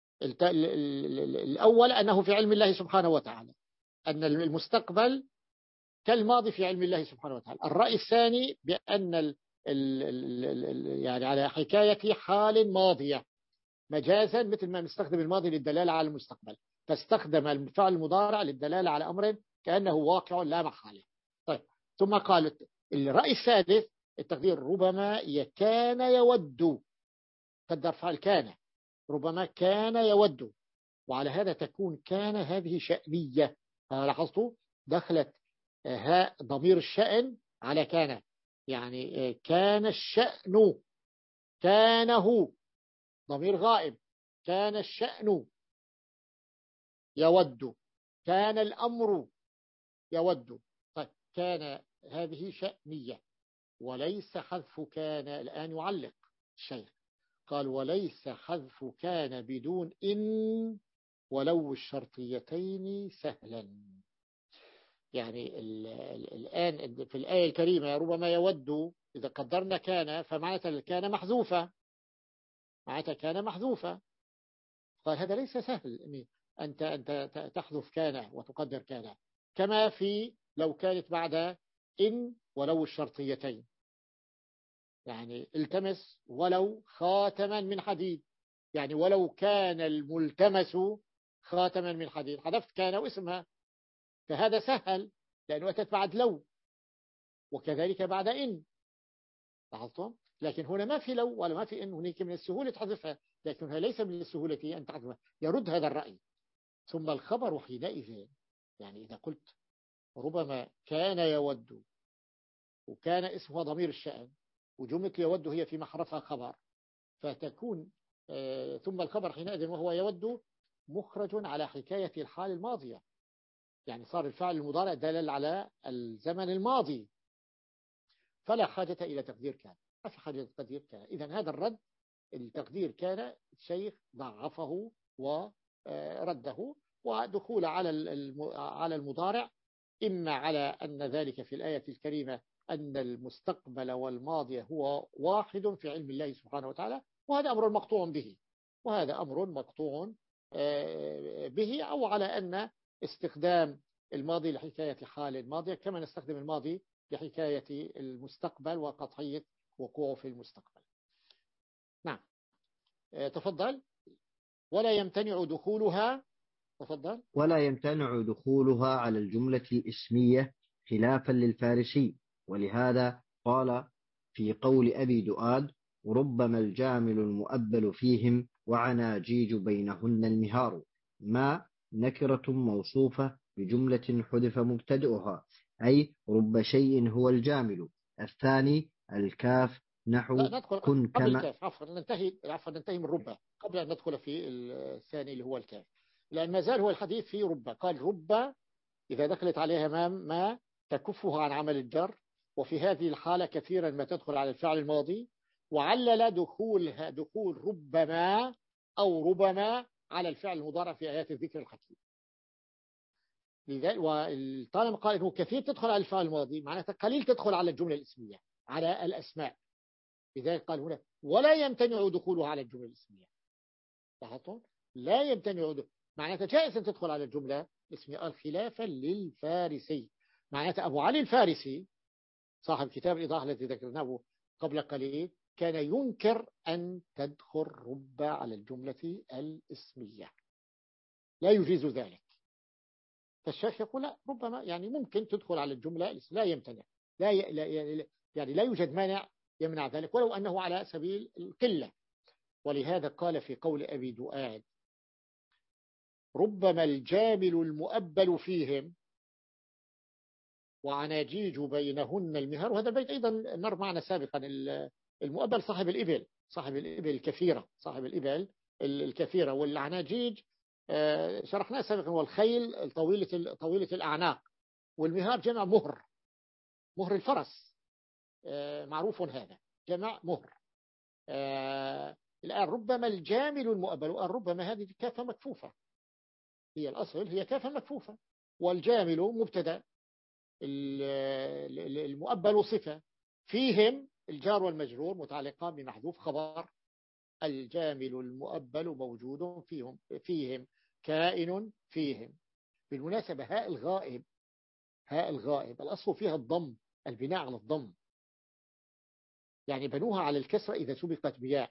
الأول أنه في علم الله سبحانه وتعالى، أن المستقبل كالماضي في علم الله سبحانه وتعالى. الرأي الثاني بأن ال ال ال يعني على حكاية حال ماضية مجازا، مثل ما نستخدم الماضي للدلالة على المستقبل، فاستخدم الفعل المضارع للدلالة على أمر كأنه واقع لا محالة. طيب، ثم قالت الرأي الثالث التقدير ربما كان يود، قدر فعل كان ربما كان يود، وعلى هذا تكون كان هذه شأنية. لاحظتوا دخلت هاء ضمير الشأن على كان، يعني كان الشأن كانه ضمير غائب، كان الشأن يود، كان الأمر يود. طيب، كان هذه شأنية وليس حذف كان. الآن يعلق الشيخ قال وليس حذف كان بدون إن ولو الشرطيتين سهلا. يعني الآن في الآية الكريمة ربما يود إذا قدرنا كان فمعناتها كان محذوفة، معناتها كان محذوفة. قال هذا ليس سهل أنت أنت تحذف كان وتقدر كان، كما في لو كانت بعد إن ولو الشرطيتين، يعني التمس ولو خاتما من حديد، يعني ولو كان الملتمس خاتما من حديد، حذفت كان واسمها، فهذا سهل لأنه أتت بعد لو، وكذلك بعد إن. لاحظتم؟ لكن هنا ما في لو ولا ما في إن، هناك من السهولة تحذفها، لكنها ليس من السهولة أن تحذفها. يرد هذا الرأي. ثم الخبر حينئذ، يعني إذا قلت ربما كان يود وكان اسمها ضمير الشأن وجملة يود هي في محرفها خبر، فتكون آه ثم الخبر حينئذ وهو يود مخرج على حكاية الحال الماضية، يعني صار الفعل المضارع دلل على الزمن الماضي، فلا حاجة إلى تقدير كان، ما في حاجة تقدير كان. إذن هذا الرد التقدير كان الشيخ ضعفه ورده، ودخول على على المضارع إما على أن ذلك في الآية الكريمة أن المستقبل والماضي هو واحد في علم الله سبحانه وتعالى، وهذا أمر مقطوع به، وهذا أمر مقطوع به، أو على أن استخدام الماضي لحكاية حال الماضي كما نستخدم الماضي لحكاية المستقبل وقطعية وقوعه في المستقبل. نعم، تفضل. ولا يمتنع دخولها تفضل ولا يمتنع دخولها على الجملة الإسمية خلافا للفارسي، ولهذا قال في قول أبي دؤاد ربما الجامل المؤبل فيهم وعناجيج بينهن المهار، ما نكرة موصوفة بجملة حذف مبتدئها، أي رب شيء هو الجامل. الثاني الكاف نحو كن قبل كما الكاف عفوا ننتهي عفوا ننتهي من رب قبل أن ندخل في الثاني اللي هو الكاف، لأن ما زال هو الحديث في رب. قال رب إذا دخلت عليها ما ما تكفها عن عمل الجر، وفي هذه الحالة كثيرا ما تدخل على الفعل الماضي، وعلل دخولها دخول ربما أو ربما على الفعل المضارع في آيات الذكر الحكيم. وطالما قال إنه كثير تدخل على الفعل الماضي معناتها قليل تدخل على الجملة الاسمية على الأسماء، لذلك قال هنا ولا يمتنع دخولها على الجملة الاسمية. لاحظتم؟ لا يمتنع دخول معناتها جائز أن تدخل على الجملة الاسمية. خلافا للفارسي، معناتها أبو علي الفارسي صاحب كتاب الإيضاح الذي ذكرناه قبل قليل كان ينكر أن تدخل رب على الجملة الاسمية، لا يجيز ذلك. فالشيخ يقول لا، ربما يعني ممكن تدخل على الجملة، لا يمتنع، لا ي... لا ي... يعني لا يوجد مانع يمنع ذلك ولو أنه على سبيل القلة. ولهذا قال في قول أبي دؤاد ربما الجامل المؤبل فيهم وعناجيج بينهن المهر. وهذا البيت أيضا مر معنا سابقا. المؤبل صاحب الإبل، صاحب الإبل الكثيرة، صاحب الإبل الكثيرة. والعناجيج شرحناه سابقا، والخيل طويلة طويلة الأعناق. والمهار جمع مهر، مهر الفرس، معروف هذا جمع مهر. الآن ربما الجامل المؤبل، ربما هذه كافة مكفوفة، هي الأصل هي كافة مكفوفة، والجامل مبتدأ، المؤبل صفة، فيهم الجار والمجرور متعلقان بمحذوف خبر. الجامل المؤبل موجود فيهم، فيهم كائن فيهم. بالمناسبة هاء الغائب، هاء الغائب الأصل فيها الضم، البناء على الضم، يعني بنوها على الكسرة إذا سبقت بياء.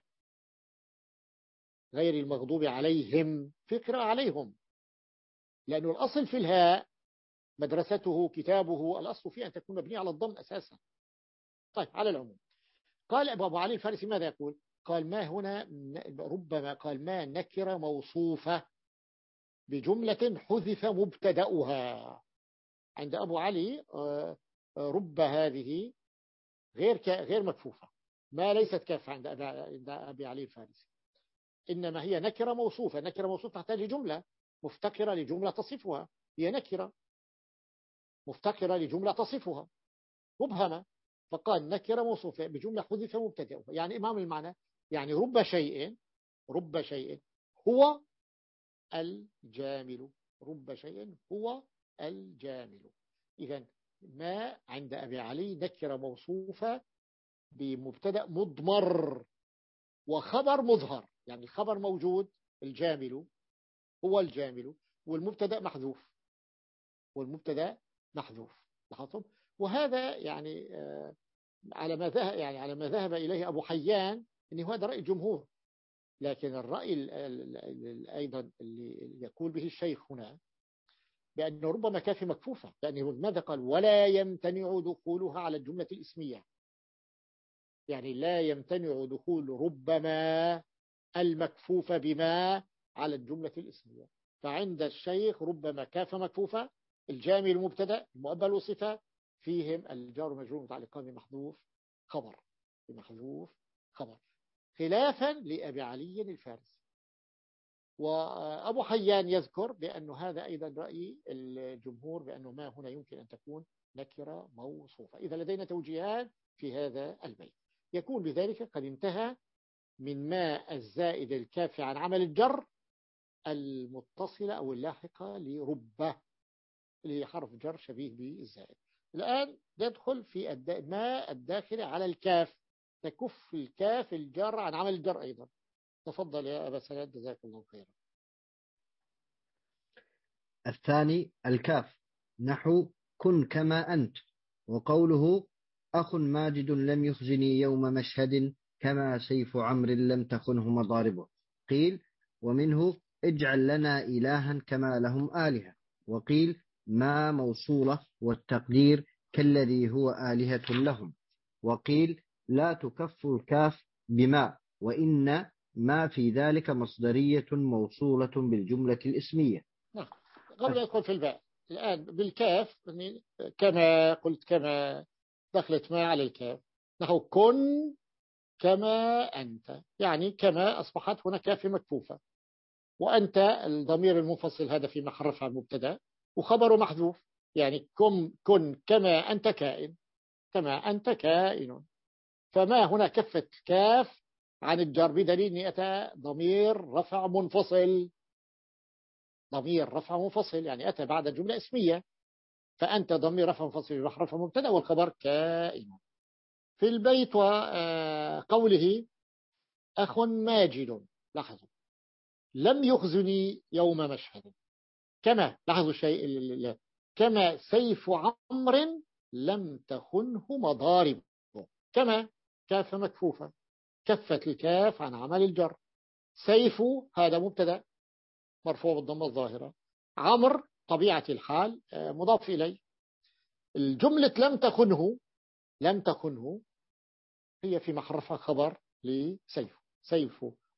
غير المغضوب عليهم في قراءة عليهم، لأنه الأصل في الهاء مدرسته كتابه، الأصل فيه أن تكون مبنية على الضم أساسا. طيب على العموم، قال أبو علي الفارسي ماذا يقول؟ قال ما هنا ربما، قال ما نكرة موصوفة بجملة حذف مبتدأها. عند أبو علي رب هذه غير غير مكفوفة، ما ليست كافة عند أبي علي الفارسي، إنما هي نكرة موصوفة. نكرة موصوفة تحتاج لجملة مفتقرة لجملة تصفها، هي نكرة مفتقرة لجملة تصفها مبهمة، فقال نكرة موصوفة بجملة حذف مبتدأها. يعني إمام المعنى، يعني رب شيء، رب شيء هو الجامل، رب شيء هو الجامل. إذن ما عند أبي علي نكرة موصوفة بمبتدأ مضمر وخبر مظهر، يعني الخبر موجود الجامل هو الجامل، والمبتدأ محذوف، والمبتدأ محذوف. لاحظتم؟ وهذا يعني على ما ذهب يعني على ما ذهب إليه أبو حيان، إنه هذا رأي الجمهور. لكن الرأي أيضا اللي يقول به الشيخ هنا بأنه ربما كافي مكفوفة، لأنه ماذا قال؟ ولا يمتنع دخولها على الجملة الإسمية، يعني لا يمتنع دخول ربما المكفوفة بما على الجملة الإسمية. فعند الشيخ ربما كافة مكفوفة، الجامل مبتدأ، المؤبل صفة، فيهم الجار مجرور متعلقان بمحذوف خبر، بمحذوف خبر، خلافا لأبي علي الفارسي. وأبو حيان يذكر بأنه هذا أيضا رأي الجمهور، بأنه ما هنا يمكن أن تكون نكرة موصوفة. إذا لدينا توجيهات في هذا البيت، يكون بذلك قد انتهى من ما الزائد الكافي عن عمل الجر المتصلة أو اللاحقة لربة، لحرف جر شبيه بالزائد. الآن ندخل في ما الداخل على الكاف، تكف الكاف الجر عن عمل الجر أيضا. تفضل يا أبا سند جزاك الله خيرا. الثاني الكاف، نحو كن كما أنت، وقوله أخ ماجد لم يخزني يوم مشهد كما سيف عمر لم تخنه مضاربه. قيل ومنه اجعل لنا إلها كما لهم آلهة. وقيل ما موصولة والتقدير كالذي هو آلهة لهم. وقيل لا تكف الكاف بما، وإن ما في ذلك مصدرية موصولة بالجملة الإسمية. نعم. قبل أن ندخل في الباء، الآن بالكاف كما قلت، كما دخلت ما على الكاف، نحو كن كما أنت، يعني كما أصبحت هنا كاف مكفوفة، وأنت الضمير المنفصل هذا في محل رفع مبتدا وخبر محذوف، يعني كن كن كما أنت كائن، كما أنت كائن. فما هنا كفت كاف عن الجر بدليل أن أتى ضمير رفع منفصل، ضمير رفع منفصل يعني أتى بعد جملة اسمية، فأنت ضمير رفع منفصل بمحل رفع مبتدا والخبر كائن. في البيت وقوله أخ ماجد، لاحظوا لم يخزني يوم مشهد، كما لاحظوا الشيء، كما سيف عمر لم تخنه مضارب، كما كاف مكفوفة كفت الكاف عن عمل الجر. سيف هذا مبتدا مرفوع بالضمة الظاهرة، عمر طبيعة الحال مضاف إليه. الجملة لم تخنه، لم تخنه هي في محل رفع خبر لسيف، سيف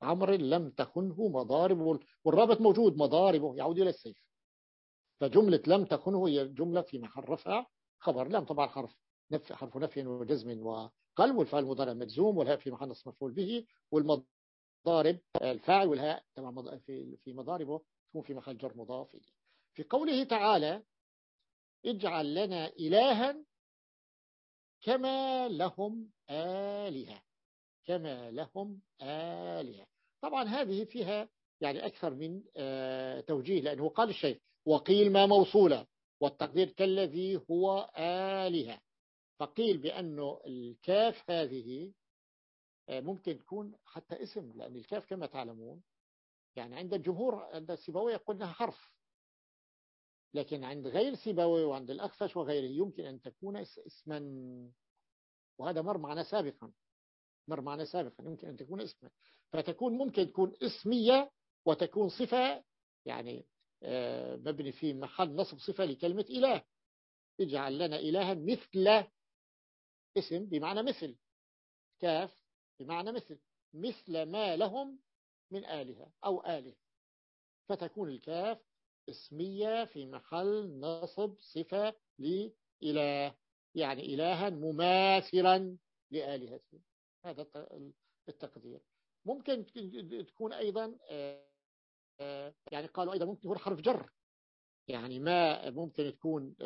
عمرو لم تخنه مضارب، والرابط موجود مضاربه يعود إلى السيف. فجملة لم تخنه هي جملة في محل رفع خبر. لم طبعا حرف نفي، حرف نفي وجزم وقلب، والفعل المضارع مجزوم، والهاء في محل نصب مفعول به، والمضارب الفاعل، والهاء طبعا في في مضاربه تكون في محل جر مضاف إليه. في قوله تعالى اجعل لنا إلها كما لهم آلهة، كما لهم آلهة. طبعا هذه فيها يعني أكثر من توجيه، لأنه قال الشيء وقيل ما موصولة، والتقدير كالذي هو آلهة. فقيل بأنه الكاف هذه ممكن تكون حتى اسم، لأن الكاف كما تعلمون يعني عند الجمهور، عند سيبويه يقول لها حرف، لكن عند غير سيبويه وعند الأخفش وغيره يمكن أن تكون اسما، وهذا مر معنا سابقا مر معنا سابقا يمكن أن تكون اسما. فتكون ممكن تكون اسمية وتكون صفة، يعني مبني في محل نصب صفة لكلمة إله. اجعل لنا إلها مثل، اسم بمعنى مثل، كاف بمعنى مثل، مثل ما لهم من آلهة أو آله، فتكون الكاف اسمية في محل نصب صفة لإله، يعني إلها مماثلا لآلهته. هذا التقدير. ممكن تكون أيضا يعني قالوا أيضا ممكن يكون حرف جر، يعني ما ممكن تكون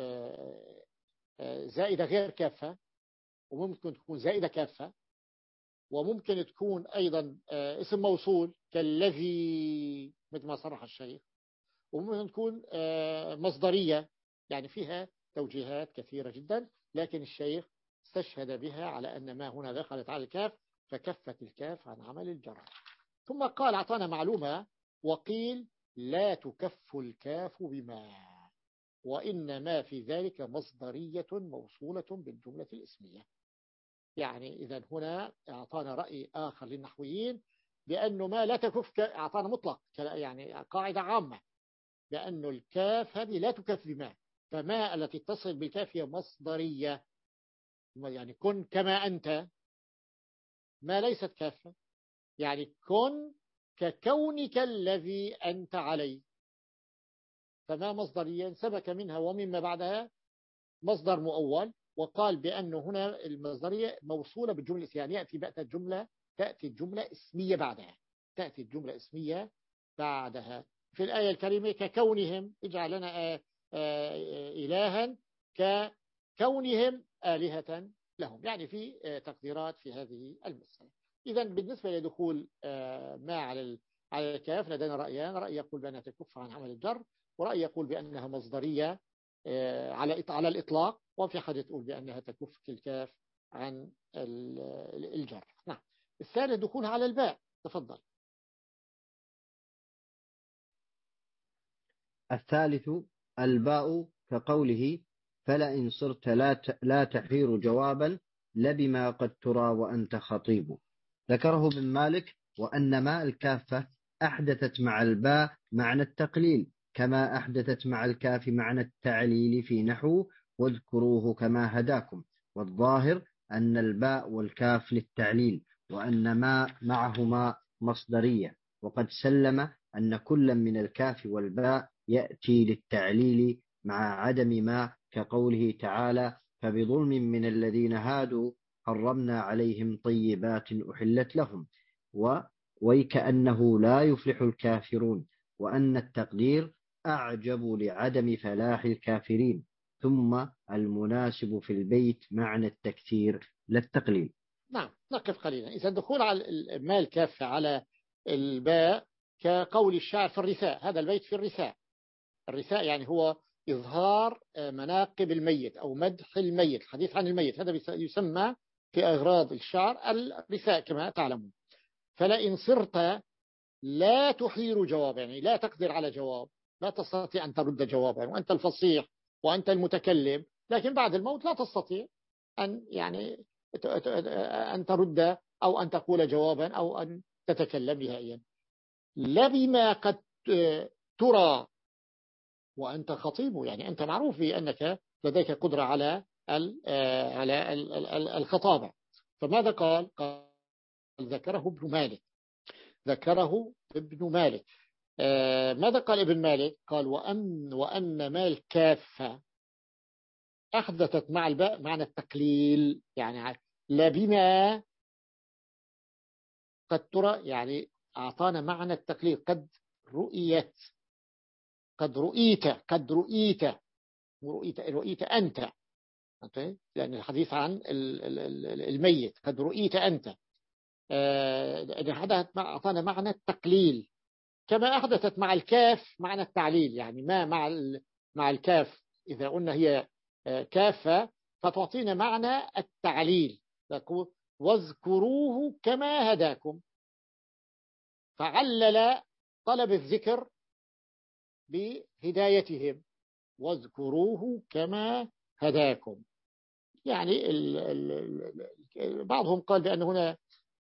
زائدة غير كافة، وممكن تكون زائدة كافة، وممكن تكون أيضا اسم موصول كالذي مثل ما صرح الشيخ، وممكن تكون مصدرية، يعني فيها توجيهات كثيرة جدا، لكن الشيخ استشهد بها على أن ما هنا دخلت على الكاف فكفت الكاف عن عمل الجر. ثم قال أعطانا معلومة وقيل لا تكف الكاف بما، وإنما في ذلك مصدرية موصولة بالجملة الاسمية. يعني إذا هنا أعطانا رأي آخر للنحويين بأنه ما لا تكف، أعطانا مطلق يعني قاعدة عامة بأنه الكاف هذه لا تكف بما، فما التي تصل بالكاف هي مصدرية، يعني كن كما أنت، ما ليست كافة، يعني كن ككونك الذي أنت عليه، فما مصدريا سبك منها ومما بعدها مصدر مؤول. وقال بأنه هنا المصدرية موصولة بالجملة، يعني يأتي بأت الجملة تأتي الجملة اسمية بعدها، تأتي الجملة اسمية بعدها. في الآية الكريمة ككونهم اجعل لنا إلها ككونهم آلهة لهم، يعني في تقديرات في هذه المسألة. إذا بالنسبة لدخول ما على على الكاف لدينا رأيان، رأي يقول بأنها تكف عن عمل الجر، ورأي يقول بأنها مصدرية على على الإطلاق، وفي حد تقول بأنها تكف الكاف عن الجر. نعم. الثالث دخولها على الباء. تفضل. الثالث الباء كقوله فلئن صرت لا لا تحير جوابا لبما قد ترى وأنت خطيب. ذكره ابن مالك وأن ماء الكافة أحدثت مع الباء معنى التقليل كما أحدثت مع الكاف معنى التعليل في نحو واذكروه كما هداكم، والظاهر أن الباء والكاف للتعليل وأن ما معهما مصدرية، وقد سلم أن كل من الكاف والباء يأتي للتعليل مع عدم ما، كقوله تعالى فبظلم من الذين هادوا حرمنا عليهم طيبات أحلت لهم، وكأنه لا يفلح الكافرون، وأن التقدير أعجب لعدم فلاح الكافرين. ثم المناسب في البيت معنى التكثير للتقليل. نعم. نقف قليلا. إذا دخول على ما الكافة على الباء كقول الشاعر في الرثاء، هذا البيت في الرثاء. الرثاء يعني هو إظهار مناقب الميت أو مدح الميت، الحديث عن الميت، هذا يسمى في أغراض الشعر الرثاء كما تعلمون. فلئن صرت لا تحير جواب، يعني لا تقدر على جواب، لا تستطيع أن ترد جوابا، وأنت الفصيح وأنت المتكلم، لكن بعد الموت لا تستطيع أن يعني أن ترد أو أن تقول جوابا أو أن تتكلم نهائيا. لبما قد ترى وأنت خطيب، يعني أنت معروف بأنك لديك قدرة على على الخطابة. فماذا قال؟ قال ذكره ابن مالك ذكره ابن مالك. آه ماذا قال ابن مالك؟ قال وأن, وأن ما الكافة أحدثت مع الباء معنى التقليل، يعني لا بما قد ترى، يعني أعطانا معنى التقليل. قد رؤيت، قد رؤيت، قد رؤيت، رؤيت, رؤيت أنت، لأن الحديث عن الميت. قد رؤيت أنت، أحدثت أعطانا معنى التقليل، كما أحدثت مع الكاف معنى التعليل. يعني ما مع مع الكاف إذا قلنا هي كافة فتعطينا معنى التعليل. واذكروه كما هداكم، فعلل طلب الذكر بهدايتهم، واذكروه كما هداكم. يعني ال ال بعضهم قال بأن هنا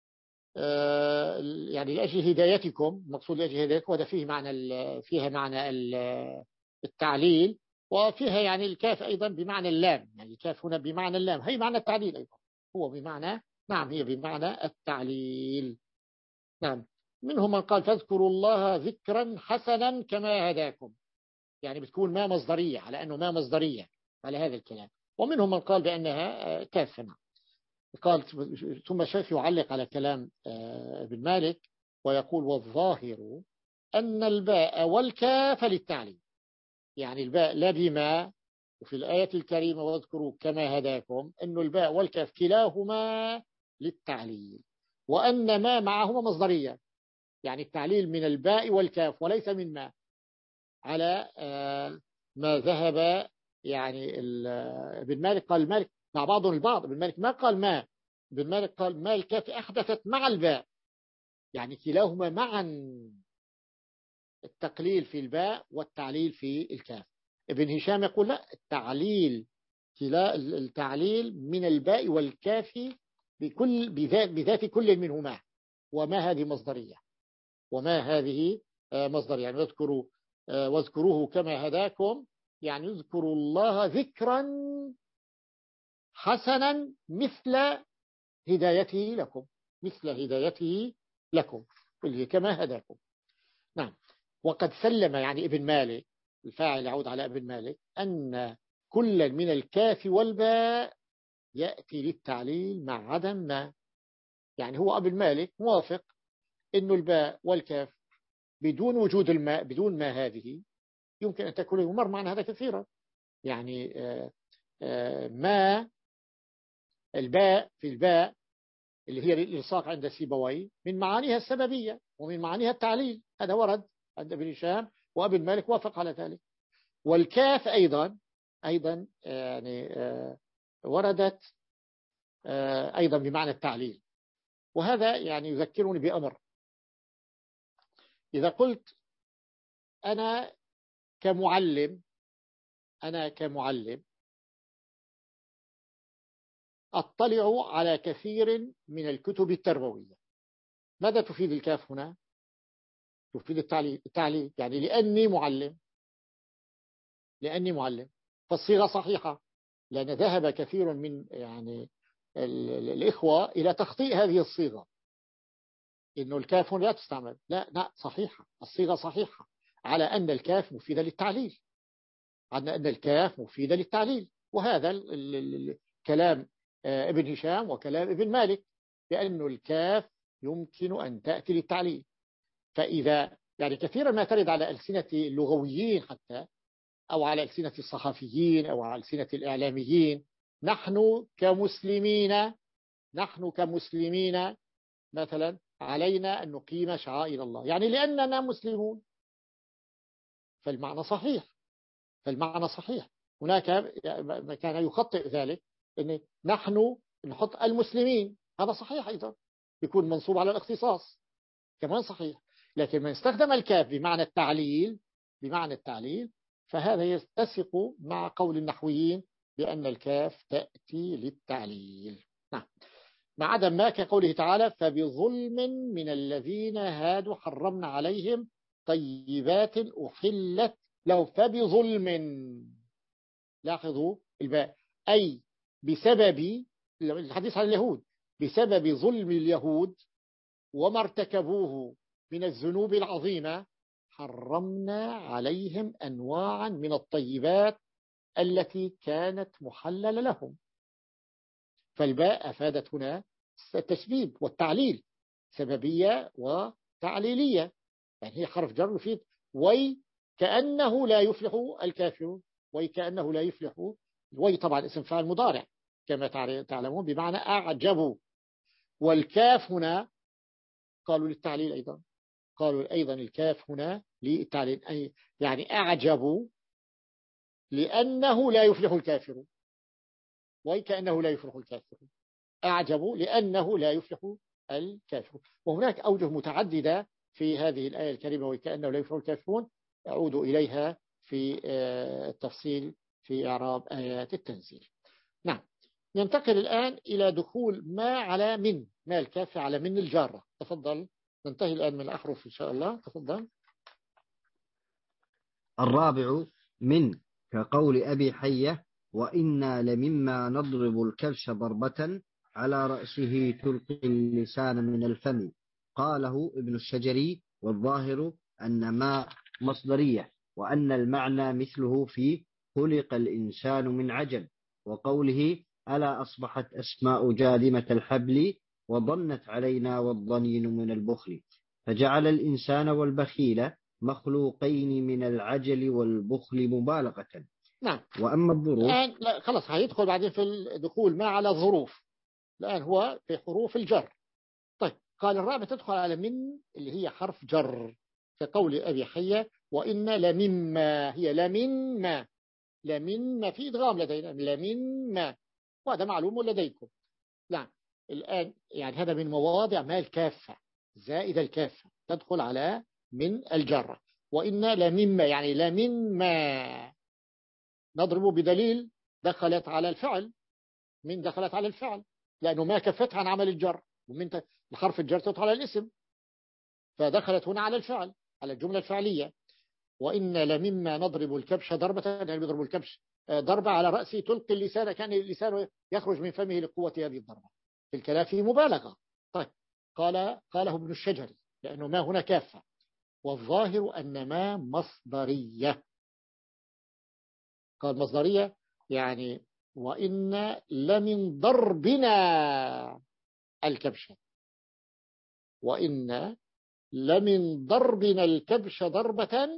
يعني لأجل هدايتكم، مقصود لأجل هدايتكم، وهذا فيه معنى فيها معنى التعليل، وفيها يعني الكاف أيضا بمعنى اللام، يعني الكاف هنا بمعنى اللام، هي معنى التعليل أيضا، هو بمعنى، نعم هي بمعنى التعليل. نعم. منهم من قال فاذكروا الله ذكرا حسنا كما هداكم، يعني بتكون ما مصدرية، على أنه ما مصدرية على هذا الكلام. ومنهم من قال بأنها كافة. قال ثم الشيخ يعلق على كلام ابن مالك ويقول والظاهر أن الباء والكاف للتعليل، يعني الباء لا بما، وفي الآية الكريمة واذكروا كما هداكم، أن الباء والكاف كلاهما للتعليل، وأن ما معهما مصدرية، يعني التعليل من الباء والكاف وليس من ما، على ما ذهب يعني ابن مالك. قال مالك مع بعضهم البعض، ابن مالك ما قال ما، ابن مالك قال ما الكاف أحدثت مع الباء، يعني كلاهما معا، التقليل في الباء والتعليل في الكاف. ابن هشام يقول لا، التعليل كلا التعليل من الباء والكاف بكل بذات, بذات كل منهما، وما هذه مصدرية، وما هذه مصدر، يعني واذكروا واذكروه كما هداكم، يعني اذكروا الله ذكرا حسنا مثل هدايته لكم، مثل هدايته لكم اللي كما هداكم. نعم. وقد سلم يعني ابن مالك، الفاعل يعود على ابن مالك، أن كل من الكاف والباء يأتي للتعليل مع عدم ما، يعني هو ابن مالك موافق أن الباء والكاف بدون وجود الماء، بدون ما هذه يمكن أن تكون، ومر معنا هذا كثيرا، يعني آآ آآ ما الباء في الباء اللي هي الإلصاق عند سيبويه من معانيها السببية ومن معانيها التعليل، هذا ورد عند ابن هشام وابن مالك وافق على ذلك. والكاف أيضا أيضا يعني وردت أيضا بمعنى التعليل. وهذا يعني يذكرني بأمر، إذا قلت أنا كمعلم أنا كمعلم أطلع على كثير من الكتب التربوية، ماذا تفيد الكاف هنا؟ تفيد التعليل, التعليل يعني لأني معلم، لأني معلم، فالصيغة صحيحة، لأن ذهب كثير من يعني الإخوة إلى تخطيء هذه الصيغة، إنه الكاف لا تستعمل، لا لا صحيحة، الصيغة صحيحة على أن الكاف مفيدة للتعليل، على أن الكاف مفيدة للتعليل. وهذا كلام ابن هشام وكلام ابن مالك، بأن الكاف يمكن أن تأتي للتعليل. فإذا يعني كثيرا ما ترد على ألسنة اللغويين حتى، أو على ألسنة الصحفيين أو على ألسنة الإعلاميين، نحن كمسلمين نحن كمسلمين مثلا علينا أن نقيم شعائر الله، يعني لأننا مسلمون، فالمعنى صحيح، فالمعنى صحيح. هناك كان يخطئ ذلك، إن نحن نحط المسلمين، هذا صحيح أيضا، يكون منصوب على الاختصاص كمان صحيح، لكن من استخدم الكاف بمعنى التعليل بمعنى التعليل فهذا يتسق مع قول النحويين بأن الكاف تأتي للتعليل. نعم. ما عدا ما كقوله تعالى فبظلم من الذين هادوا حرمنا عليهم طيبات أحلت له، فبظلم، لاحظوا الباء، أي بسبب الحديث عن اليهود، بسبب ظلم اليهود وما ارتكبوه من الذنوب العظيمة حرمنا عليهم أنواعا من الطيبات التي كانت محللة لهم. فالباء أفادت هنا التسبيب والتعليل، سببية وتعليلية، يعني هي حرف جر يفيد وي كأنه لا يفلح الكافرون، وي كأنه لا يفلح، وي طبعا اسم فاعل مضارع كما تعلمون بمعنى أعجبوا، والكاف هنا قالوا للتعليل أيضا، قالوا أيضا الكاف هنا للتعليل، أي يعني أعجبوا لأنه لا يفلح الكافرون، وي كأنه لا يفلح الكافرون، أعجبوا لأنه لا يفلح الكافرون. وهناك أوجه متعددة في هذه الآية الكريمة وكأنه لا يفلح الكافرون، أعود إليها في التفصيل في إعراب آيات التنزيل. نعم، ننتقل الآن إلى دخول ما على من، ما الكافة على من الجارة. تفضل، ننتهي الآن من الأحرف إن شاء الله. تفضل. الرابع من، كقول أبي حية وإنا لمما نضرب الكبش ضربة على رأسه تلقي اللسان من الفم. قاله ابن الشجري، والظاهر أن ما مصدرية، وأن المعنى مثله في خلق الإنسان من عجل، وقوله ألا أصبحت أسماء جاذمة الحبل وضنت علينا والضنين من البخل، فجعل الإنسان والبخيل مخلوقين من العجل والبخل مبالغة. نعم. وأما الظروف الآن لا خلاص هيدخل بعدين في الدخول ما على الظروف، الآن هو في حروف الجر. طيب، قال الرابع تدخل على من اللي هي حرف جر، كقول أبي حية وإن لمما، هي لمما، لمما في إدغام لدينا، لمما، وهذا معلوم لديكم. نعم. الآن يعني هذا من مواضع ما الكافة زائد الكافة تدخل على من الجرة، وإن لمما يعني لمما نضرب بدليل دخلت على الفعل، من دخلت على الفعل لأنه ما كفتها عن عمل الجر، ومن الحرف الجر تدخل على الاسم، فدخلت هنا على الفعل، على الجملة الفعلية. وإن لمما نضرب الكبش ضربة، يعني بيضرب الكبش ضربة على رأسه تلقي اللسان، كان اللسان يخرج من فمه لقوة هذه الضربة، في الكلام فيه مبالغة. طيب، قال قاله ابن الشجري لأنه ما هنا كافة، والظاهر أن ما مصدرية. قال مصدرية يعني وإن لمن ضربنا الكبش، وإن لمن ضربنا الكبش ضربة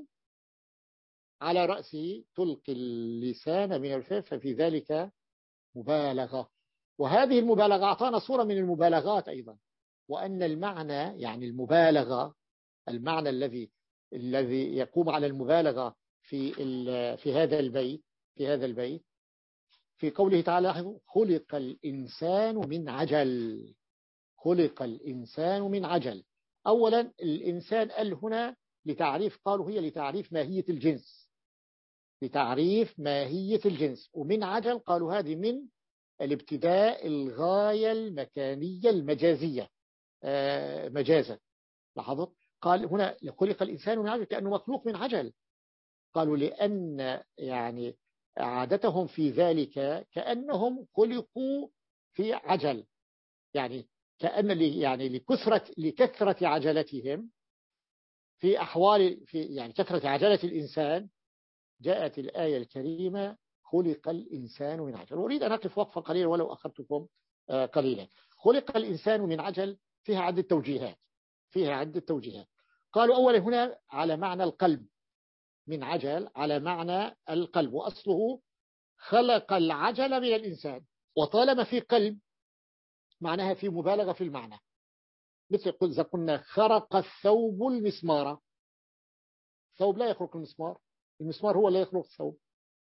على رأسه تلقي اللسان من الفم، ففي ذلك مبالغة. وهذه المبالغة أعطانا صورة من المبالغات أيضا، وأن المعنى يعني المبالغة، المعنى الذي الذي يقوم على المبالغة في في هذا البيت، في هذا البيت في قوله تعالى خلق الإنسان من عجل، خلق الإنسان من عجل. أولا الإنسان ال هنا لتعريف، قالوا هي لتعريف ماهية الجنس، لتعريف ماهية الجنس، ومن عجل قالوا هذه من الابتداء الغاية المكانية المجازية، آه مجازا. لاحظت؟ قال هنا خلق الإنسان من عجل كأنه مخلوق من عجل، قالوا لأن يعني عادتهم في ذلك كأنهم خلقوا في عجل، يعني كأن يعني لكثرة لكثرة عجلتهم في أحوال، في يعني كثرة عجلة الإنسان، جاءت الآية الكريمة خلق الإنسان من عجل. أريد أن أقف وقفة قليلة ولو أخذتكم قليلا. خلق الإنسان من عجل فيها عدة توجيهات، فيها عدة توجيهات. قالوا أولا هنا على معنى القلب، من عجل على معنى القلب، وأصله خلق العجل من الإنسان، وطالما في قلب معناها في مبالغة في المعنى، مثل إذا قلنا خرق الثوب المسمار، الثوب لا يخرق المسمار، المسمار هو اللي يخرق الثوب،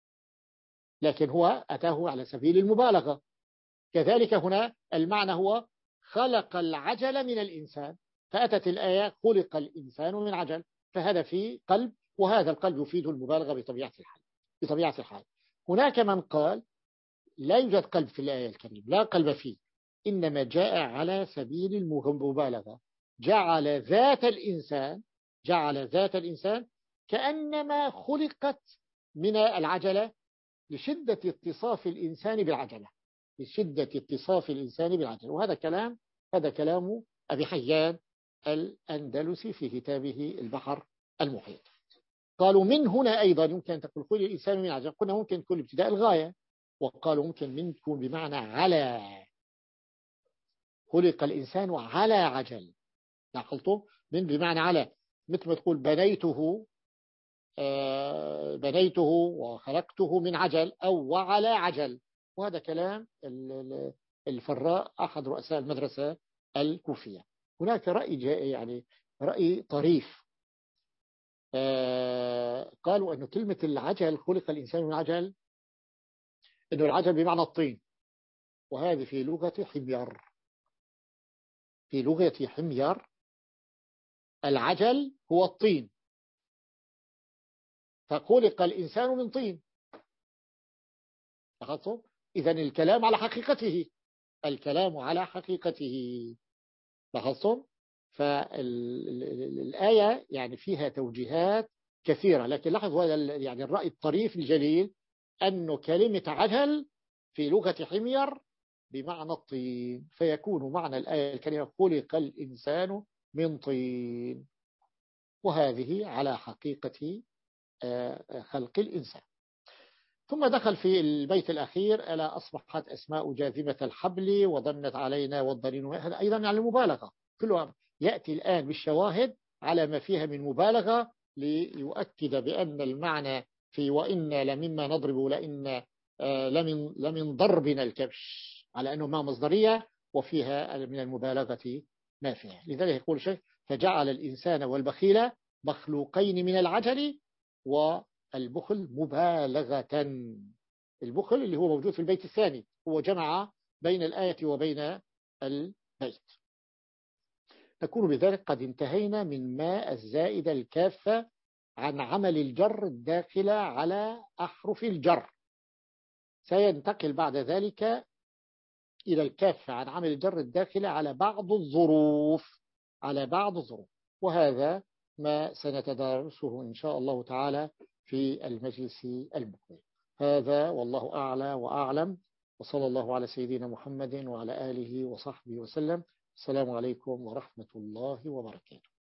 لكن هو أتاه على سبيل المبالغة. كذلك هنا المعنى هو خلق العجل من الإنسان، فأتت الآية خلق الإنسان من عجل، فهذا في قلب، وهذا القلب يفيد المبالغة بطبيعة الحال، بطبيعة الحال. هناك من قال لا يوجد قلب في الآية الكريمة، لا قلب فيه، إنما جاء على سبيل المبالغة، جعل ذات الإنسان، جعل ذات الإنسان كأنما خلقت من العجلة لشدة اتصاف الإنسان بالعجلة، لشدة اتصاف الإنسان بالعجلة. وهذا كلام، هذا كلام أبي حيان الأندلسي في كتابه البحر المحيط. قالوا من هنا أيضا يمكن أن تقول خلق الإنسان من عجل، قلنا ممكن تكون ابتداء الغاية، وقالوا ممكن من تكون بمعنى على، خلق الإنسان على عجل. لاحظتم؟ من بمعنى على، مثل ما تقول بنيته آه بنيته وخلقته من عجل أو وعلى عجل. وهذا كلام الفراء أحد رؤساء المدرسة الكوفية. هناك رأي يعني رأي طريف، آه قالوا أن كلمة العجل، خلق الإنسان من عجل، أنه العجل بمعنى الطين، وهذه في لغة حمير. في لغة حمير العجل هو الطين، فخلق الإنسان من طين. لاحظتم؟ إذن الكلام على حقيقته، الكلام على حقيقته. لاحظتم؟ فالآية يعني فيها توجيهات كثيرة، لكن لاحظوا هذا يعني الرأي الطريف الجليل، أنه كلمة عجل في لغة حمير بمعنى الطين، فيكون معنى الآية الكريمة خلق الإنسان من طين، وهذه على حقيقة خلق الإنسان. ثم دخل في البيت الأخير: ألا أصبحت أسماء جاذبة الحبل وضنت علينا والضنين. هذا أيضا يعني المبالغة، كلها يأتي الآن بالشواهد على ما فيها من مبالغة ليؤكد بأن المعنى في وإن لمما نضرب لإن لمن, لمن ضربنا الكبش، على أنه ما مصدرية وفيها من المبالغة ما فيها. لذلك يقول شيء: فجعل الإنسان والبخيل مخلوقين من العجل والبخل مبالغة. البخل اللي هو موجود في البيت الثاني، هو جمع بين الآية وبين البيت. نكون بذلك قد انتهينا من ما الزائدة الكافة عن عمل الجر الداخل على أحرف الجر. سينتقل بعد ذلك إلى الكافة عن عمل الجر الداخل على بعض الظروف، على بعض الظروف، وهذا ما سنتدارسه إن شاء الله تعالى في المجلس المقبل. هذا والله أعلى وأعلم، وصلى الله على سيدنا محمد وعلى آله وصحبه وسلم. السلام عليكم ورحمة الله وبركاته.